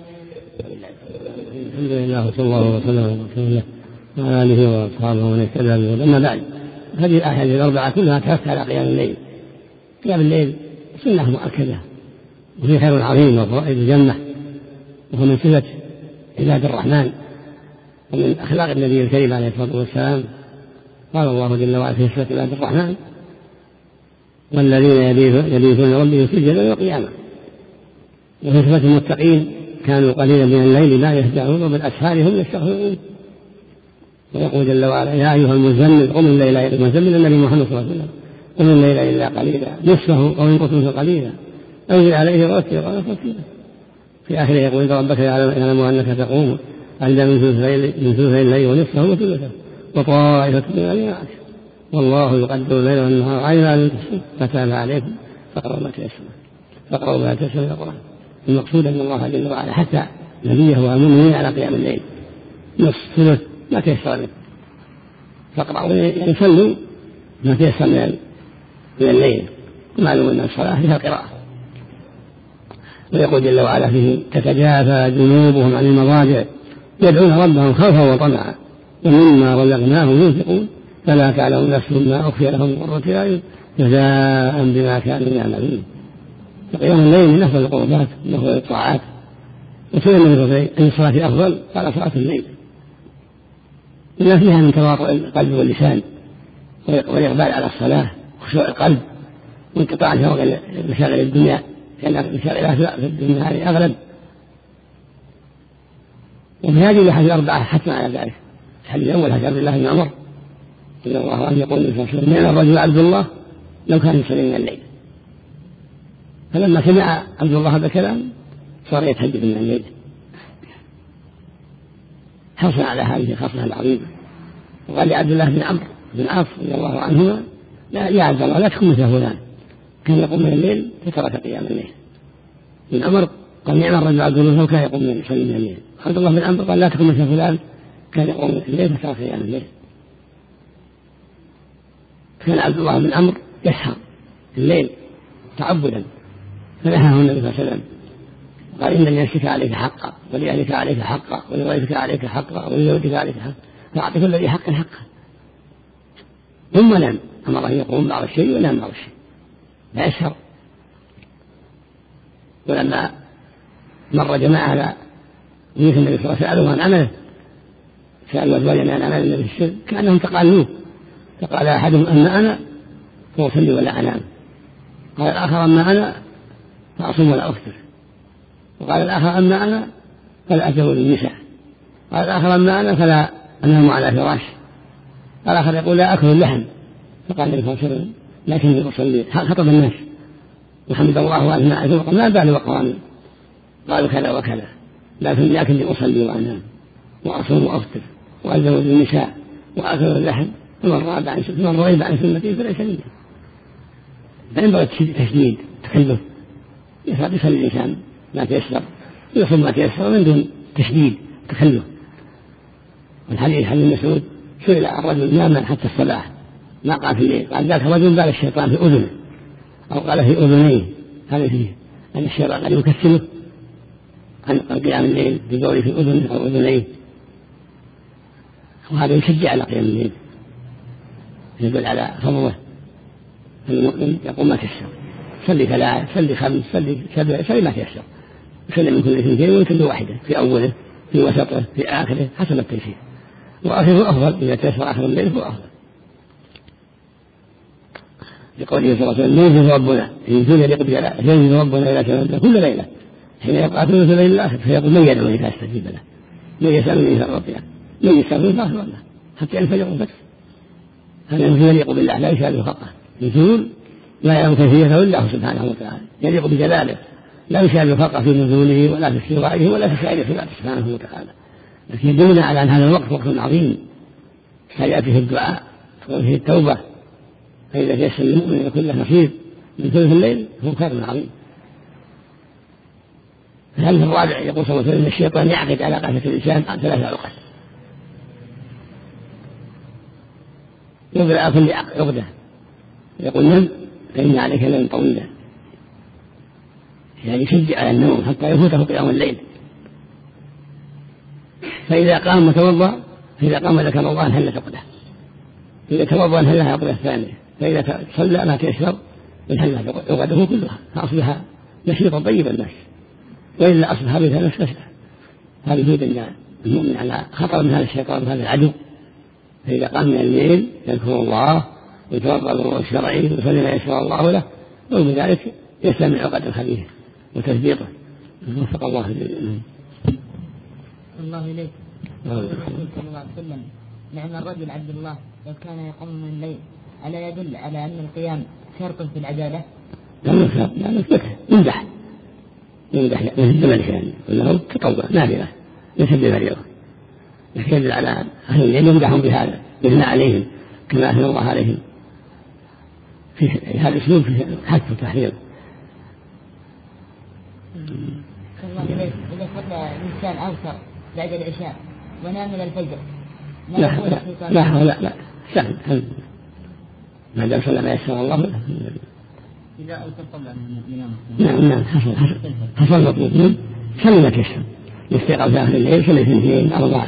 الحمد لله وصلى الله وسلم على رسول الله وعلى آله وأصحابه ومن اهتدى بهداه. أما بعد، هذه الأحاديث الأربعة كلها تحث على قيام الليل. قيام الليل سنة مؤكدة وفي خير عظيم وفوائد الجنة، وهو من صفة عباد الرحمن ومن أخلاق النبي الكريم عليه الصلاة والسلام. قال الله جل وعلا في صفة عباد الرحمن: والذين يبيتون ربهم سجدا وقياما. وفي صفة المتقين: كانوا قليلا من الليل ما يهجعون وبالأسحار هم يستغفرون. ويقول جل وعلا: يا أيها المزمل قم الليل إلا المزمل النبي محمد صلى الله عليه وسلم قم الليل إلا قليلا نصفه أو انقص منه قليلا أو زد عليه ورتل قال ترتيلا. في آخره يقول: إن ربك يعلم أنك تقوم عند من ثلثي الليل ونصفه وثلثه وطائفة من الناس والله يقدر الليل والنهار علم أن تحصوا فتاب عليكم فاقرأوا ما تيسر فاقرأوا ما تيسر من القرآن. المقصود أن الله جل وعلا حتى نبيه والمؤمنين على قيام الليل، نصف ثلث ما تيسر منه، فاقرأوا يعني صلوا ما تيسر من الليل. ومعلوم أن الصلاة فيها القراءة. ويقول جل وعلا فيه: تتجافى جنوبهم عن المضاجع يدعون ربهم خوفا وطمعا ومما رزقناهم ينفقون فلا تعلم نفس ما أخفي لهم من قرة أعين جزاء بما كانوا يعملون. قيام الليل من أفضل القربات من أفضل الطاعات، وسئل النبي صلى الله عليه وسلم أي الصلاة أفضل؟ قال صلاة الليل، لما فيها من تواطؤ القلب واللسان والإقبال على الصلاة وخشوع القلب وانقطاع شوق مشاغل الدنيا، لأن مشاغلها في الدنيا هذه أغلب. وفي هذه الأحاديث الأربعة حتما على ذلك. الحديث الأول حديث عبد الله بن عمر رضي الله عنه يقول النبي صلى الله عليه وسلم: نعم الرجل عبد الله لو كان يصلي من الليل. فلما سمع عبد الله هذا الكلام صار يتهجد من الليل حرصا على هذه الخصلة العظيمة. وقال لعبد الله بن عمرو بن عاص رضي الله عنهما: لا يا عبد الله لا تكن مثل فلان كان يقوم من الليل فترك قيام الليل. بن عمر قال: نعم الرجل عبد الله لو كان يقوم من يصلي من الليل. عبد الله بن عمرو قال: لا تكن مثل فلان كان يقوم من الليل فترك قيام الليل. كان عبد الله بن عمرو يسهر الليل تعبدا، فنهاه النبي صلى الله عليه وسلم قال: إن لنفسك عليك حقا ولأهلك عليك حقا ولغيرك عليك حقا ولزوجك عليك حقا فأعطي كل ذي حق حقا. ثم نام، أمره أن يقوم بعض الشيء ونام بعض الشيء لا يسهر. ولما مر جماعة على بيت النبي صلى الله عليه وسلم سألوه عن عمله، سألوا أزواجنا عن عمل النبي في السر كأنهم تقالوه، فقال أحدهم: أما أنا فأصلي ولا أنام. قال الآخر: أما أنا فأصوم ولا أفطر. وقال الآخر: أما أنا فلا أتزوج النساء. قال الآخر: أما أنا فلا أنام على فراش. الآخر يقول: لا أكل اللحم. فقال النبي صلى الله عليه وسلم: لكني أصلي. خطب الناس وحمد الله وأثنى عليه وقال: ما بال وقواني؟ قالوا: كذا وكذا، لكن لكني أصلي وأنام وأصوم وأفطر وأتزوج النساء وأكل اللحم، فمن رغب عن سنتي فمن رغب عن سنتي فليس مني. فينبغي تشديد تكلف، يصلي الإنسان ما تيسر يصوم ما تيسر من دون تشديد تكلف. والحديث حديث مسعود سئل عن رجل نام حتى الصباح ما قام في الليل، قال: ذاك رجل بال الشيطان في أذنه أو قال في أذنيه. هذا فيه أن الشيطان قد يكسله عن قيام الليل بقوله في أذنه أو أذنيه، وهذا يشجع على قيام الليل، يدل على فضله. المؤمن يقوم ما تيسر، صلي ثلاث صلي خمس صلي سبع صلي ما تيسر، يصلي من كل اثنتين ويتم واحدة في أوله في وسطه في آخره حسب التيسير، وآخره أفضل إذا تيسر آخر الليل هو أفضل. لقوله صلى الله عليه وسلم: ينزل ربنا ينزل يليق بجلاله ينزل ربنا إلى سماء كل ليلة حين يبقى ثلث الليل الآخر فيقول: من يدعوني فأستجيب له، من يسألني فأعطيه، من يستغفرني فأغفر له، حتى ينفجر الفتح. هذا ينزل يليق بالله لا يشابه خلقه، نزول لا يعلم كيفيته إلا هو سبحانه وتعالى، يليق بجلاله لا يشابه خلقه في نزوله ولا في استوائه ولا في سائر صفاته سبحانه وتعالى. لكن يدلنا على أن هذا الوقت وقت عظيم يأتي في الدعاء وفيه التوبة، فإذا تيسر المؤمن يكون له نصيب من ثلث الليل هو خير عظيم. الحديث الرابع يقول صلى الله عليه وسلم: الشيطان يعقد على قافة الإنسان عن ثلاث عقد، يضرع كل عقدة يقول: نم فإن عليك ليلا طويلا، يعني يشجع على النوم حتى يفوته قيام الليل. فإذا قام وتوضأ فإذا قام ذكر الله انهلت عقده، إذا توضأ انهلها عقده الثانية، فإذا صلى ما تيسر انهلت عقده كلها، فأصبح نشيطا طيب النفس، وإلا أصبح بها نفس كسلة. هذا يفيد أن المؤمن على خطر من هذا الشيطان وهذا العدو. فإذا قام من الليل يذكر الله ويتوضأ بالوضوء الشرعي ويصلي ما يسر الله له، وبذلك يستمع عقد الخبيث وتثبيطه. وفق الله إليه. الله إليك. الرسول صلى الله عليه وسلم: نعم الرجل عبد الله لو كان يقوم من الليل، ألا يدل على أن القيام شرط في العبادة؟ لا مش شرط، لا مش مدح يمدح يمدح يهد ملك يعني وله تطوع نافلة ليس بفريضة، لكن يدل على أهل الليل يمدحهم بهذا يثنى عليهم كما أثنى الله عليهم. في هذا الأسلوب في حث وتحريض. إذا صلى الإنسان أوتر بعد العشاء ونام إلى الفجر لا لا لا لا لا سهل ما دام صلى ما يسر الله له. إذا أوتر قبل أن ينام. نعم نعم حصل حصل حصل مطلوب صلى ما تيسر، يستيقظ في آخر الليل صلى اثنتين أربعة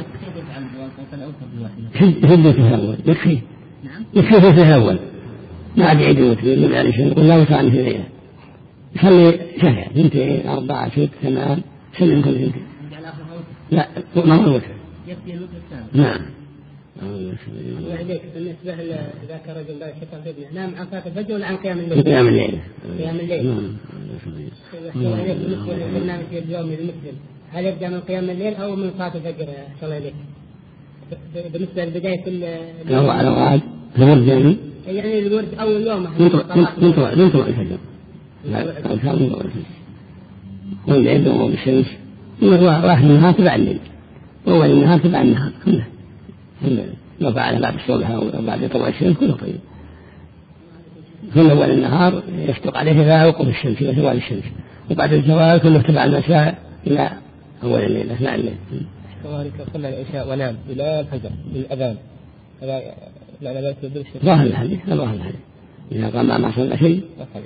يهد في الأول يكفي يكفي في الأول ما عاد يعيد الوتر يقول عليه شيء ولا وتر عن في الليلة يصلي شهر اثنتين أربعة ست ثمان سلم كل اثنتين لا ما هو الوتر يكفي الوتر الثاني. نعم. وعليك بالنسبة إذا كان رجل لا الشيطان في ابنه نام عن صلاة الفجر ولا عن قيام الليل؟ قيام الليل. قيام الليل. نعم. عليك بالنسبة للبرنامج اليومي المسلم هل يبدأ من قيام الليل أو من صلاة الفجر صلى الله عليه؟ بالنسبة لبداية كل. لو على وعد الورد يعني. يعني الورد أول يوم. من طلوع من طلوع الفجر. لا كان من طلوع الفجر. والليل يبدأ بالشمس. واحد النهار تبع الليل. أول النهار تبع النهار كله. لو فعل بعد الصبح أو بعد طلوع الشمس كله طيب. كل أول النهار يشتق عليه إلى وقوف الشمس إلى زوال الشمس وبعد الزوال كله تبع المساء إلى أول الليل أثناء الليل. كذلك صلى العشاء ونام إلى الفجر بالأذان هذا لا لا يتبدل شيء. ظاهر الحديث ظاهر الحديث إذا قام ما صلى شيء.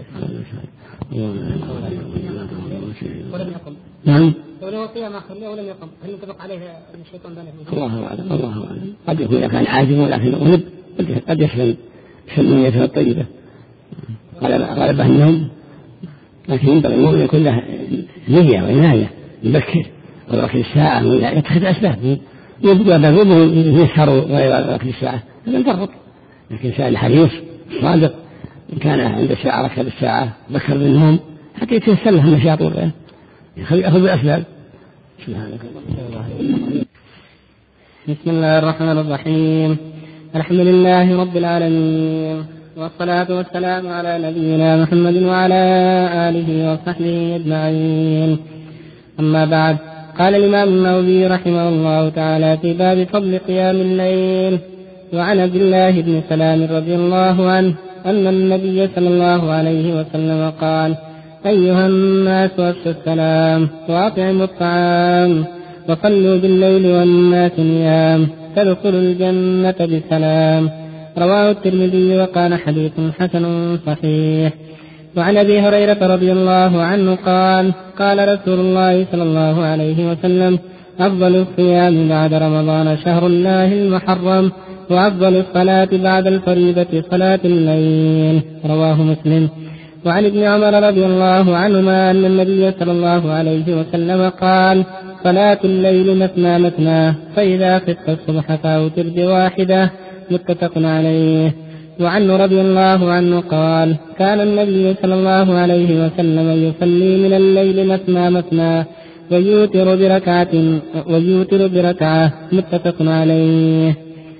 ولم يقم. نعم. ولو قيام آخر ولم يقم هل ينطبق عليه الشيطان ذلك؟ الله أعلم الله أعلم قد يكون إذا كان عاجز ولكن غلب قد يسلم يسلم نيته الطيبة غلبه النوم لكن ينبغي المؤمن يكون له نية وعناية يبكر ويأكل الساعة ويتخذ أسباب يبقى بابه يسهر غير أكل الساعة هذا انتربط لكن سائل الحريص صادق إن كان عند الساعة ركب الساعة بكر بالنوم حتى يتيسر له النشاط والغير يأخذ بالأسباب. سبحانك اللهم. بسم الله الرحمن الرحيم الحمد لله رب العالمين والصلاة والسلام على نبينا محمد وعلى آله وصحبه أجمعين. أما بعد قال الإمام النووي رحمه الله تعالى في باب فضل قيام الليل وعن عبد الله بن سلام رضي الله عنه أن النبي صلى الله عليه وسلم قال أيها الناس أفشوا السلام وأطعموا الطعام وصلوا بالليل والناس نيام تدخلوا الجنة بسلام. رواه الترمذي وقال حديث حسن صحيح. وعن أبي هريرة رضي الله عنه قال قال رسول الله صلى الله عليه وسلم أفضل الصيام بعد رمضان شهر الله المحرم وأفضل الصلاة بعد الفريضة صلاة الليل. رواه مسلم. وعن ابن عمر رضي الله عنهما أن النبي صلى الله عليه وسلم قال صلاة الليل مثنى مثنى فإذا خفت الصبح فأوتر بواحدة. متفق عليه. وعنه رضي الله عنه قال كان النبي صلى الله عليه وسلم يصلي من الليل مثنى مثنى ويوتر بركعة ويوتر بركعة. متفق عليه.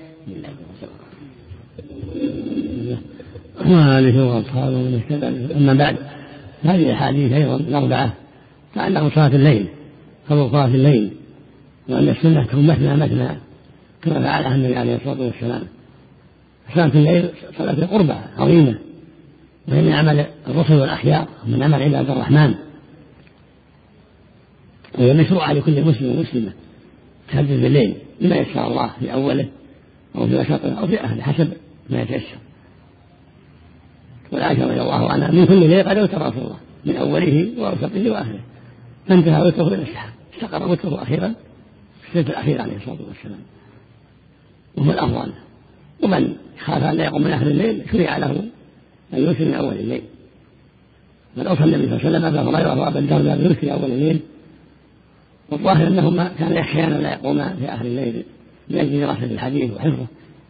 وآله وأصحابه من اهتدى. أما بعد هذه الأحاديث أيضا الأربعة تعلق بصلاة الليل فضل صلاة الليل وأن السنة تكون مثنى مثنى كما فعلها النبي عليه الصلاة والسلام. صلاة الليل صلاة قربة عظيمة وهي من عمل الرسل والأخيار ومن عمل عباد الرحمن وهي مشروعة لكل مسلم ومسلمة تهجد بالليل بما يسر الله في أوله أو في وسطه أو في أهله حسب ما يتيسر. والعائشة رضي الله عنها من كل ليل قد أوتر رسول الله من أوله وأوسطه وأهله فانتهى وتره إلى السحر استقر وتره أخيرا في السنة الأخيرة عليه الصلاة والسلام وهو الأفضل. ومن خاف أن لا يقوم من آخر الليل شرع له أن يوتر من أول الليل. من أوصى النبي صلى الله عليه وسلم أبا هريرة وأبا الدرداء بيوتر في أول الليل والظاهر أنهما كان يخشيان لا يقوما في آخر الليل من أجل دراسة الحديث وحفظه.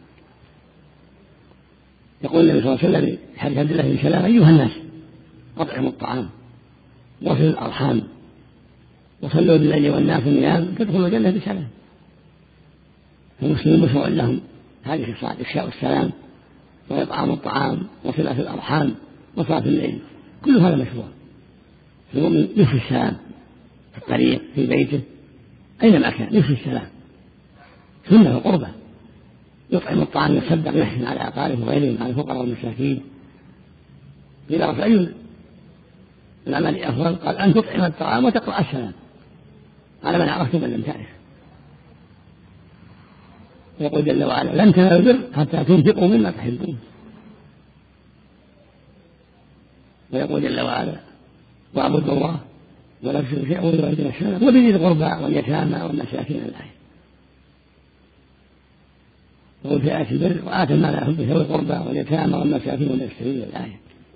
يقول النبي صلى الله عليه وسلم في حديث عبد الله بن سلام أيها الناس أطعموا الطعام وصلوا الأرحام وصلوا بالليل والناس نيام تدخلوا الجنة بسلام. المسلمين مشروع لهم هذه الصلاة إفشاء السلام وإطعام الطعام وصلة الأرحام وصلاة الليل كل هذا مشروع. المؤمن يفشي السلام في الطريق في بيته أينما كان يفشي السلام سنة وقربة. يطعم الطعام يتصدق ويحسن على أقاربه وغيرهم على الفقراء والمساكين. إذا رأى أي العمل أفضل قال أن تطعم الطعام وتقرأ السلام على من عرفت من لم تعرف. ويقول جل وعلا لن تنالوا البر حتى تنفقوا مما تحبون. ويقول جل وعلا واعبدوا الله ولا تشركوا شيئا وبالوالدين إحسانا وبذي القربى واليتامى والمساكين الآية. وقل في آية البر وآتى المال على حبه ذوي القربى واليتامى والمساكين وابن السبيل الآية.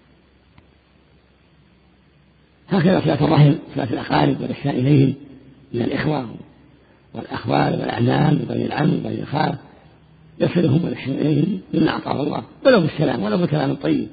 هكذا صلة الرحم صلة الأقارب والإحسان إليهم من الإخوة والأخوال والأعمام وبني العم وبني الخال يصلهم والإحسان إليهم مما أعطاه الله ولو بالسلام ولو بالكلام الطيب.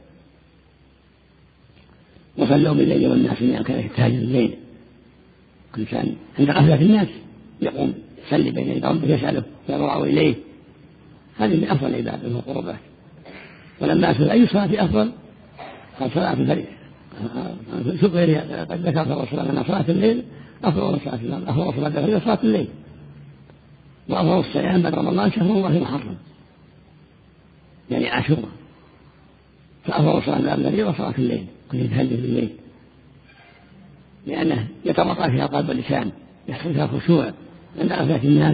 وصلوا بالليل والناس نيام كان يحتاج الليل، كل كان عند غفلة الناس يقوم يصلي بين يدي ربه يسأله ويضرع إليه. هذه من أفضل العبادة والقربات. ولما أسأل أي صلاة أفضل قال صلاة الفجر. سئل قد ذكر صلى الله عليه وسلم أن صلاة الليل أفضل صلاة الليل أفضل صلاة الفجر صلاة الليل، وأفضل الصيام بعد رمضان شهر الله المحرم يعني عاشوراء، فأفضل صلاة بعد الليل وصلاة الليل كل يتهجد بالليل لأنه يتوقع فيها قلب اللسان يحصل فيها خشوع عند غفلة الناس.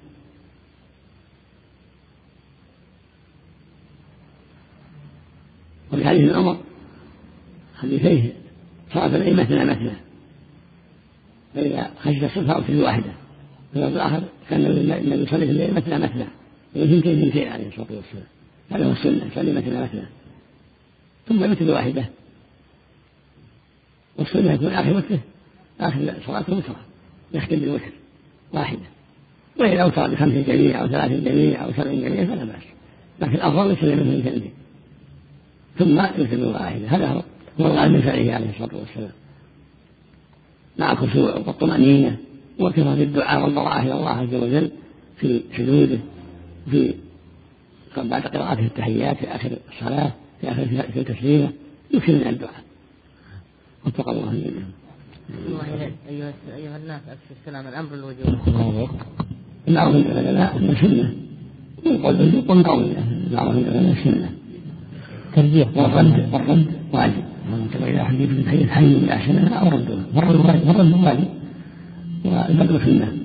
وفي حديث عمر حديثيه صلاة الليل مثنى مثنى فإذا خشيت الصبح أوتي واحدة، في الآخر كان النبي يصلي في الليل مثنى مثنى اثنتين اثنتين عليه الصلاة والسلام. هذا هو السنة يصلي مثنى مثنى ثم يوتر بواحدة، والسنة يكون آخر وتره آخر صلاته وترة يختم بالوتر واحدة، وإذا أوتر بخمس جميع أو ثلاث جميع أو سبع جميع فلا بأس، لكن الأفضل يصلي مثنى مثنى ثم يوتر بواحدة. هذا هو الغالب من فعله عليه الصلاة والسلام مع الخشوع والطمأنينة وكثرة الدعاء والضراعة إلى الله عز وجل في سجوده في بعد قراءته التحيات في آخر الصلاة في آخر في التسليمة يكثر من الدعاء. واتقوا الله منهم. أيها أيها الناس أكثر السلام الأمر الوجوب. الأمر العلماء من سنة يقول بالوجوب والقول الأمر العلماء سنة ترجيح والرد والرد واجب. وإذا حديث من حيث حي من أحسنها أو ردها والرد واجب والرد واجب والبدء سنة.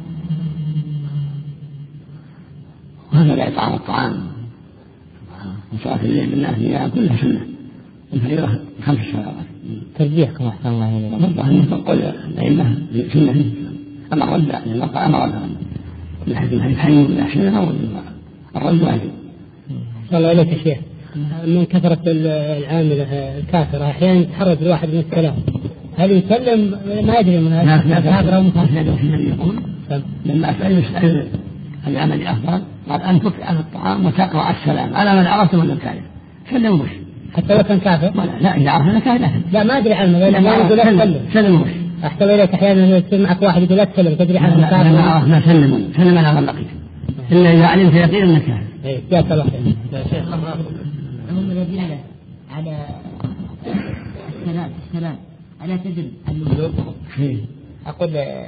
وهذا إطعام الطعام وصلاة الليل بالناس نيام كلها سنة الفريضة خمس صلوات. ترجيح كما أحسن الله إليك. والله أن تقول الأئمة سنة أما رد يعني المرأة أمر لها من حيث حي من أحسنها أو الرد واجب. صلى الله عليك يا شيخ. من كثرة العاملة الكافرة أحيانا يتحرج الواحد من السلام، هل يسلم ما يدري من هذا الكافر أو مكافر؟ يقول لما أسأل يسأل العمل أفضل قال أن تطعم الطعام وتقرأ السلام على من عرفت من لم تعرف سلم وش حتى لو كان كافر؟ لا إذا عرف أنك كافر لا ما أدري عنه ما يقول لا تسلم سلم وش أحسن إليك أحيانا يصير معك واحد يقول لا تسلم تدري عنه كافر ما عرفنا سلم سلم على من لقيت إلا إذا علمت يقين أنك كافر. إيه يا سلام يا شيخ هم الأدلة على السلام السلام على تدل الوجوب. أقول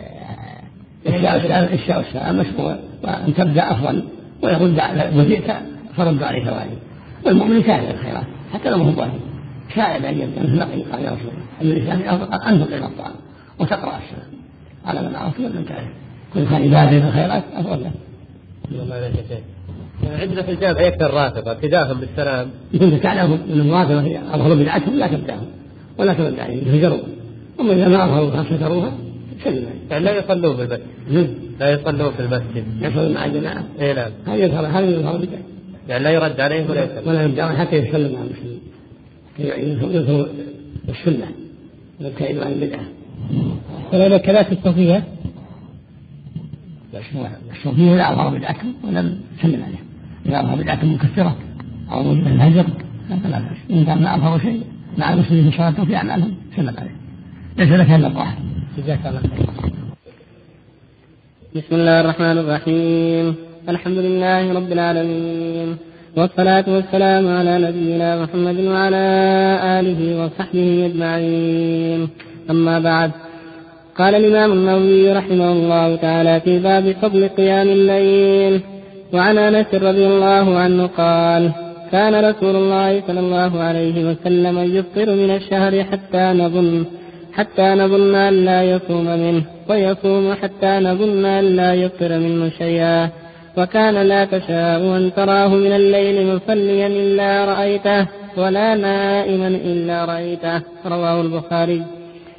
الشاء والسلام مشروع وأن تبدأ أفضل ويقول وجئت فرد عليك واجب. والمؤمن سائل الخيرات حتى لو هو ظاهر سائل أن يبدأ مثل نقي قال يا رسول الله الإنسان أفضل أن تطعم الطعام وتقرأ السلام على من عرفت ومن تعرف كل كان عبادة من الخيرات أفضل له. عندنا في الجامعة يكثر راتب ابتداءهم بالسلام. كنت تعلم من الراتبة هي أظهر بدعتهم لا تبدأهم ولا تبدأ عليهم يفجروها، أما إذا ما أظهروا فسكروها سلم. يعني لا يصلون في المسجد لا يصلون في المسجد يصلون مع الجماعة. إيه نعم. هذا يظهر هذا يظهر بدعة يعني لا يرد عليهم ولا يسلم ولا يرد حتى يسلم مع المسلمين يظهر السنة والابتعاد عن البدعة. فلا كذلك الصوفية الصوفية لا أظهر بدعتهم ولم سلم عليهم. إذا أظهر بدعتهم مكثرة أو موجبة الهجر فلا بأس. إن كان ما أظهروا شيء مع المسلمين في صلاتهم في أعمالهم سلم عليهم ليس لك إلا الطاعة. جزاك الله خير. بسم الله الرحمن الرحيم. الحمد لله رب العالمين والصلاة والسلام على نبينا محمد وعلى آله وصحبه أجمعين. أما بعد، قال الإمام النووي رحمه الله تعالى في باب فضل قيام الليل. وعن أنس رضي الله عنه قال: كان رسول الله صلى الله عليه وسلم يفطر من الشهر حتى نظن حتى نظن أن لا يصوم منه، ويصوم حتى نظن أن لا يفطر منه شيئا، وكان لا تشاء أن تراه من الليل مصليا إلا رأيته ولا نائما إلا رأيته. رواه البخاري.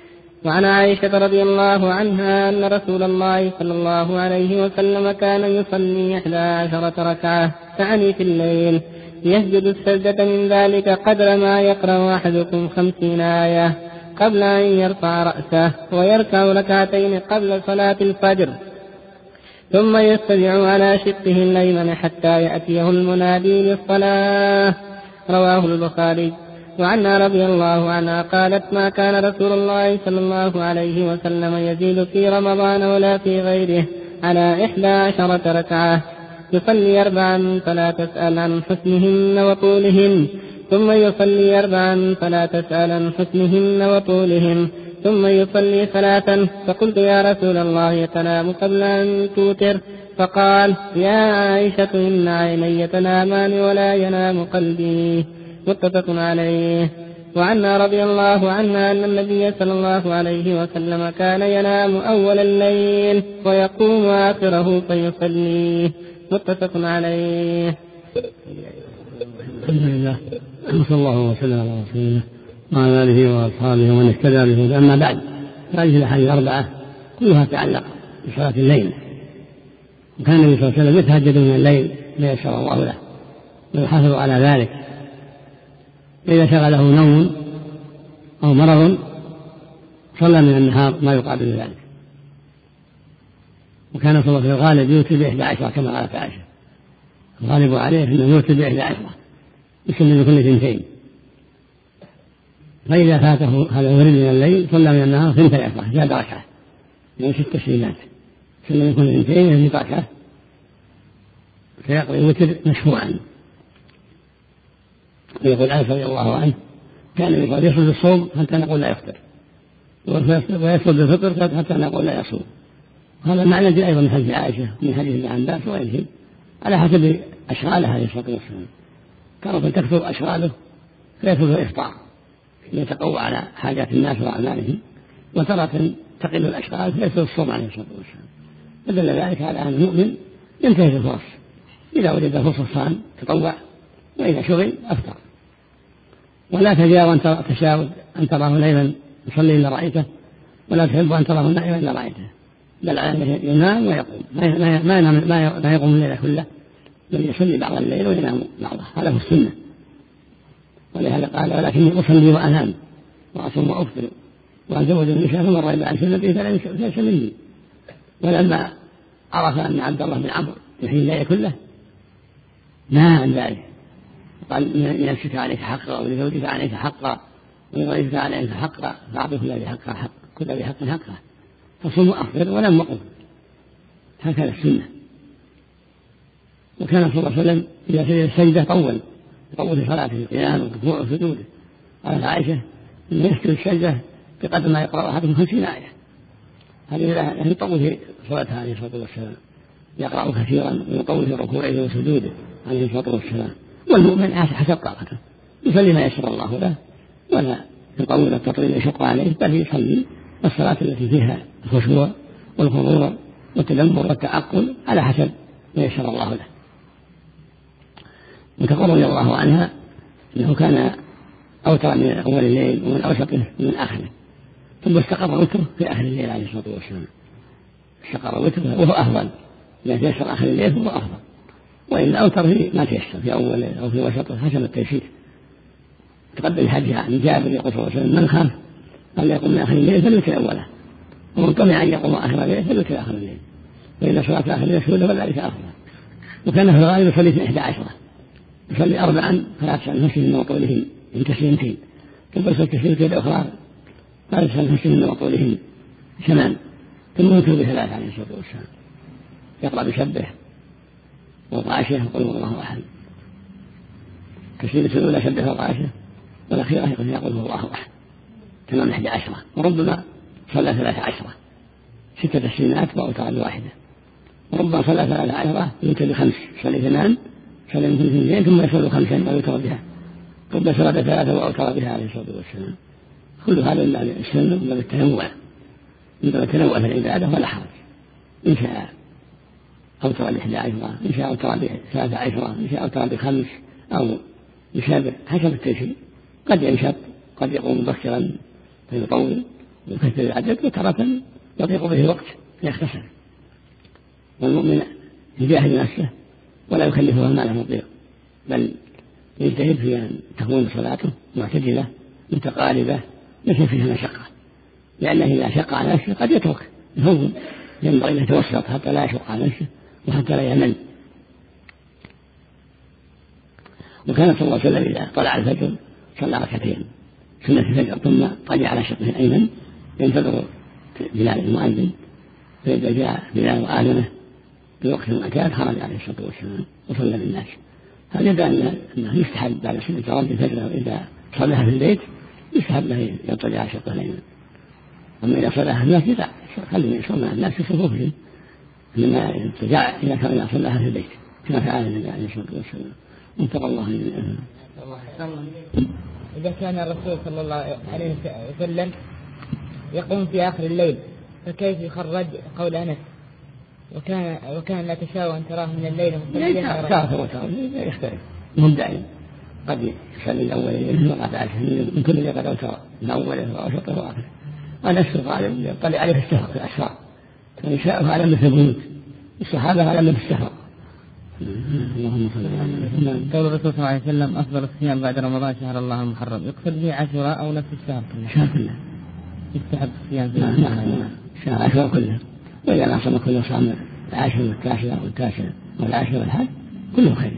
وعن عائشة رضي الله عنها أن رسول الله صلى الله عليه وسلم كان يصلي إحدى عشرة ركعة تعني في الليل، يسجد السجدة من ذلك قدر ما يقرأ أحدكم خمسين آية قبل أن يرفع رأسه، ويركع ركعتين قبل صلاة الفجر، ثم يستدع على شقه الأيمن حتى يأتيه المنادي للصلاة. رواه البخاري. وعنها رضي الله عنها قالت: ما كان رسول الله صلى الله عليه وسلم يزيد في رمضان ولا في غيره على إحدى عشرة ركعة، يصلي أربعا فلا تسأل عن حسنهن وطولهن، ثم يصلي أربعا فلا تسأل عن حسنهن وطولهن، ثم يصلي ثلاثا. فقلت: يا رسول الله تنام قبل أن توتر؟ فقال: يا عائشة إن عيني تنامان ولا ينام قلبي. متفق عليه. وعنها رضي الله عنها أن النبي صلى الله عليه وسلم كان ينام أول الليل ويقوم آخره فيصلي. متفق عليه. الحمد لله، صلى الله وسلم على رسول الله وعلى آله وأصحابه ومن اهتدى به. أما بعد، هذه الأحاديث الأربعة كلها تتعلق بصلاة الليل، وكان النبي صلى الله عليه وسلم يتهجد من الليل ليسر الله له ويحافظ على ذلك. إذا شغله نوم أو مرض صلى من النهار ما يقابل ذلك، وكان صلى الله عليه وسلم الغالب يوتر بإحدى عشرة كما قالت عائشة، الغالب عليه أنه يوتر بإحدى عشرة يسلم بكل اثنتين، فإذا فاته هذا الورد من الليل صلى من النهار ثنتي عشرة زاد ركعة من ست تسليمات، سلم بكل اثنتين من ركعة فيقضي الوتر مشفوعا. ويقول أنس رضي الله عنه كان يقول يصل بالصوم حتى نقول لا يفطر، ويصل بالفطر حتى نقول لا يصوم. هذا معنى جاء أيضا من حديث عائشة ومن حديث ابن عباس وغيرهم على حسب أشغاله عليه الصلاة والسلام. كانت تكثر أشغاله فيكثر الإفطار يتقوى على حاجات الناس وأعمالهم، وترى تقل الأشغال فيكثر الصوم عليه الصلاة والسلام. فدل ذلك على أن المؤمن ينتهز الفرص، إذا وجد فرصة صام تطوع، وإذا شغل أفطر. ولا تجاوز أن تشاور أن تراه ليلا يصلي إلا رأيته، ولا تحب أن تراه نائما إلا رأيته، بل عليه ينام ويقوم، ما ينام ما يقوم الليل كله، بل يصلي بعض الليل وينام بعضه، هذا هو السنة. ولهذا قال: ولكني أصلي وأنام وأصوم وأفطر وأزوج النساء فمن رغب عن سنتي فليس مني. ولما عرف أن عبد الله بن عمرو يحيي الليل كله نهى عن ذلك، قال: لنفسك عليك حقا ولزوجك عليك حقا ولغيرك عليك حقا فأعطي كل ذي حق حق كل ذي حق حقه، فصم وأفطر ولم وقف. هكذا السنة. وكان صلى الله عليه وسلم إذا سجد السجدة طول طول في صلاته القيام والركوع والسجود. قالت عائشة: إنه يسجد السجدة بقدر ما يقرأ أحدهم خمسين آية. هذه يطول في صلاتها عليه الصلاة والسلام، يقرأ كثيرا ويطول في ركوعه وسجوده عليه الصلاة والسلام. والمؤمن حسب طاقته يصلي ما يسر الله له، ولا يطول التطويل يشق عليه، بل يصلي الصلاة التي فيها الخشوع والخضوع والتدبر والتعقل على حسب ما يسر الله له. وتقول رضي الله عنها أنه كان أوتر من أول الليل ومن أوسطه ومن آخره، ثم استقر وتره في آخر الليل عليه الصلاة والسلام. استقر وتره وهو أفضل، إذا تيسر آخر الليل فهو أفضل، وإلا أوتر في ما تيسر في أول أو في وسطه حسب التيسير. تقدم الحديث عن جابر يقول صلى الله عليه وسلم: من خاف أن يقوم من آخر الليل فليوتر أوله، ومن طمع أن يقوم آخر الليل فليوتر آخر الليل، وإذا صلاة آخر الليل سهولة فذلك أفضل. وكان في الغالب يصلي في إحدى عشرة، يصلي أربعا فلا تسأل مسلم وطولهن من تسليمتين، ثم يصلي تسليمتين الأخرى فلا تسأل مسلم وطولهن ثمان، ثم يتوب بثلاث عليه الصلاة والسلام. يقرأ بسبح وطاشة وقل الله أحد. تسليمة الأولى سبح وطاشة، والأخيرة يقول الله أحد، تمام إحدى عشرة. وربما صلى ثلاث عشرة، ستة تسليمات وأوتر بواحدة. وربما صلى ثلاث عشرة يوتر بخمس، صلي ثمان صلى من اثنين ثم يصلي خمسا ويوتر بها، ربما صلى ثلاثة وأوتر بها عليه الصلاة والسلام. كل هذا إلا السنة من باب التنوع، من باب التنوع في العبادة ولا حرج. إن شاء أوتر بإحدى عشرة، إن شاء أوتر بثلاث عشرة، إن شاء أوتر بخمس أو بسبع حسب التيسير. قد ينشط، قد يقوم مبكرا فيطول، يكثر العدد، وتارة يضيق به الوقت فيختصر. والمؤمن يجاهد نفسه ولا يكلفها ما له مطيق، بل يجتهد في أن تكون صلاته معتدلة متقاربة ليس فيها مشقة، لأنه إذا شق على نفسه قد يترك يهون، ينبغي أن يتوسط حتى لا يشق على نفسه وحتى لا يمل. وكان صلى الله عليه وسلم إذا طلع الفجر صلى ركعتين سنة الفجر ثم طلع على شقه الأيمن ينتظر بلال المؤذن، فإذا جاء بلال وآذنه بوقت المعتاد خرج عليه الصلاة والسلام وصلى بالناس. هذا يدل أنه يستحب بعد سنة رد الفجر إذا صلىها في البيت يستحب له يطلع على شقه الأيمن. أما إذا صلىها في المسجد لا، خلي يصلى الناس في صفوفهم، إنما يرجع إذا كان إذا صلىها في البيت كما فعل النبي عليه الصلاة والسلام. انتقى الله من إذا كان الرسول صلى الله عليه وسلم يقوم في آخر الليل فكيف يخرج قول أنس وكان وكان لا تشاء أن تراه من الليل تارة وتارة يختلف من دائم، قد يصلي الأولين وقد عشرين من كل اللي قد أوتر من أوله وأوسطه وآخره. أنس قال يطلع عليه في السفر في الأسفار، فنساءه على مثل البيوت، الصحابة على مثل السفر. اللهم صل على محمد. قول الرسول صلى الله عليه وسلم أفضل الصيام بعد رمضان شهر الله المحرم، يقصد به عاشوراء أو نفس الشهر كله؟ الشهر كله يستحب الصيام في الشهر عاشوراء كله، وإذا ما صام كله صام العاشر والتاسع والتاسع والعاشر والحادي كله خير.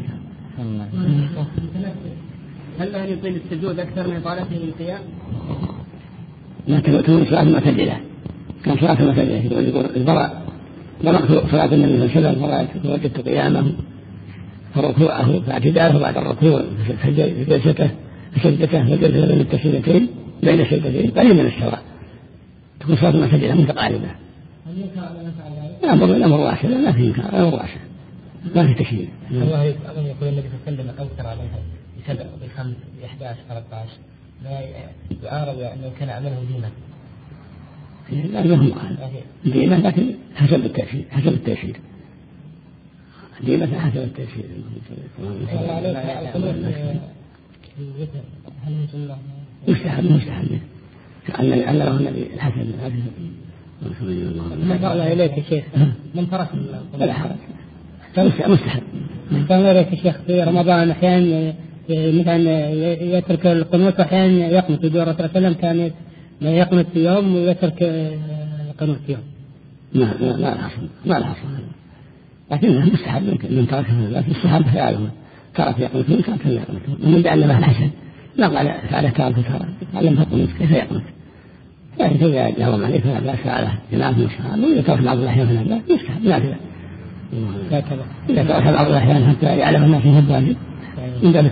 هل له أن يطيل السجود أكثر من طالته القيام؟ لا، تكون صلاة معتدلة، كان صلاة معتدلة. يقول البراء مرقت صلاة النبي صلى الله عليه وسلم فوجدت قيامه فركوعه فاعتداله بعد الركوع في جلسته سجدته وجلسه بين التسجيلتين بين السجدتين قليل من السواء، تكون صلاة معتدلة متقاربة. هل ينكر على نفعل ذلك؟ الأمر الأمر واسع، لا في إنكار، الأمر واسع ما في تشريع. الله يسأل يقول النبي صلى الله عليه وسلم أوتر عليها بسبع بخمس بإحدى عشر ثلاثة عشر، لا يعارض أنه كان عمله ديما. لا ما هم ديما، لكن حسب التأثير حسب التأثير ديما حسب التأثير. مستحب مستحب أن له النبي الحسن من فرق إليك يا شيخ من فرق ولا حرج مستحب. كان إليك يا شيخ في رمضان أحيانا مثلا يترك القنوت وأحيانا يقنط، يقول الرسول صلى الله عليه وسلم كان يقنط في يوم ويترك القنوت في يوم. ما ما ما الحصل ما الحصل لكنه مستحب من تركه، لكن الصحابة فعلوا ترك يقنطون ترك يقنطون، ومن تعلمه الحسن لا قال فعل ترك ترك علمه القنوت كيف يقنط، لكن إذا جاوب عليه فلا بأس على جماعة من الصحابة، وإذا ترك بعض الأحيان فلا بأس مستحب نافلة. إذا ترك بعض الأحيان حتى يعلم الناس في الواجب من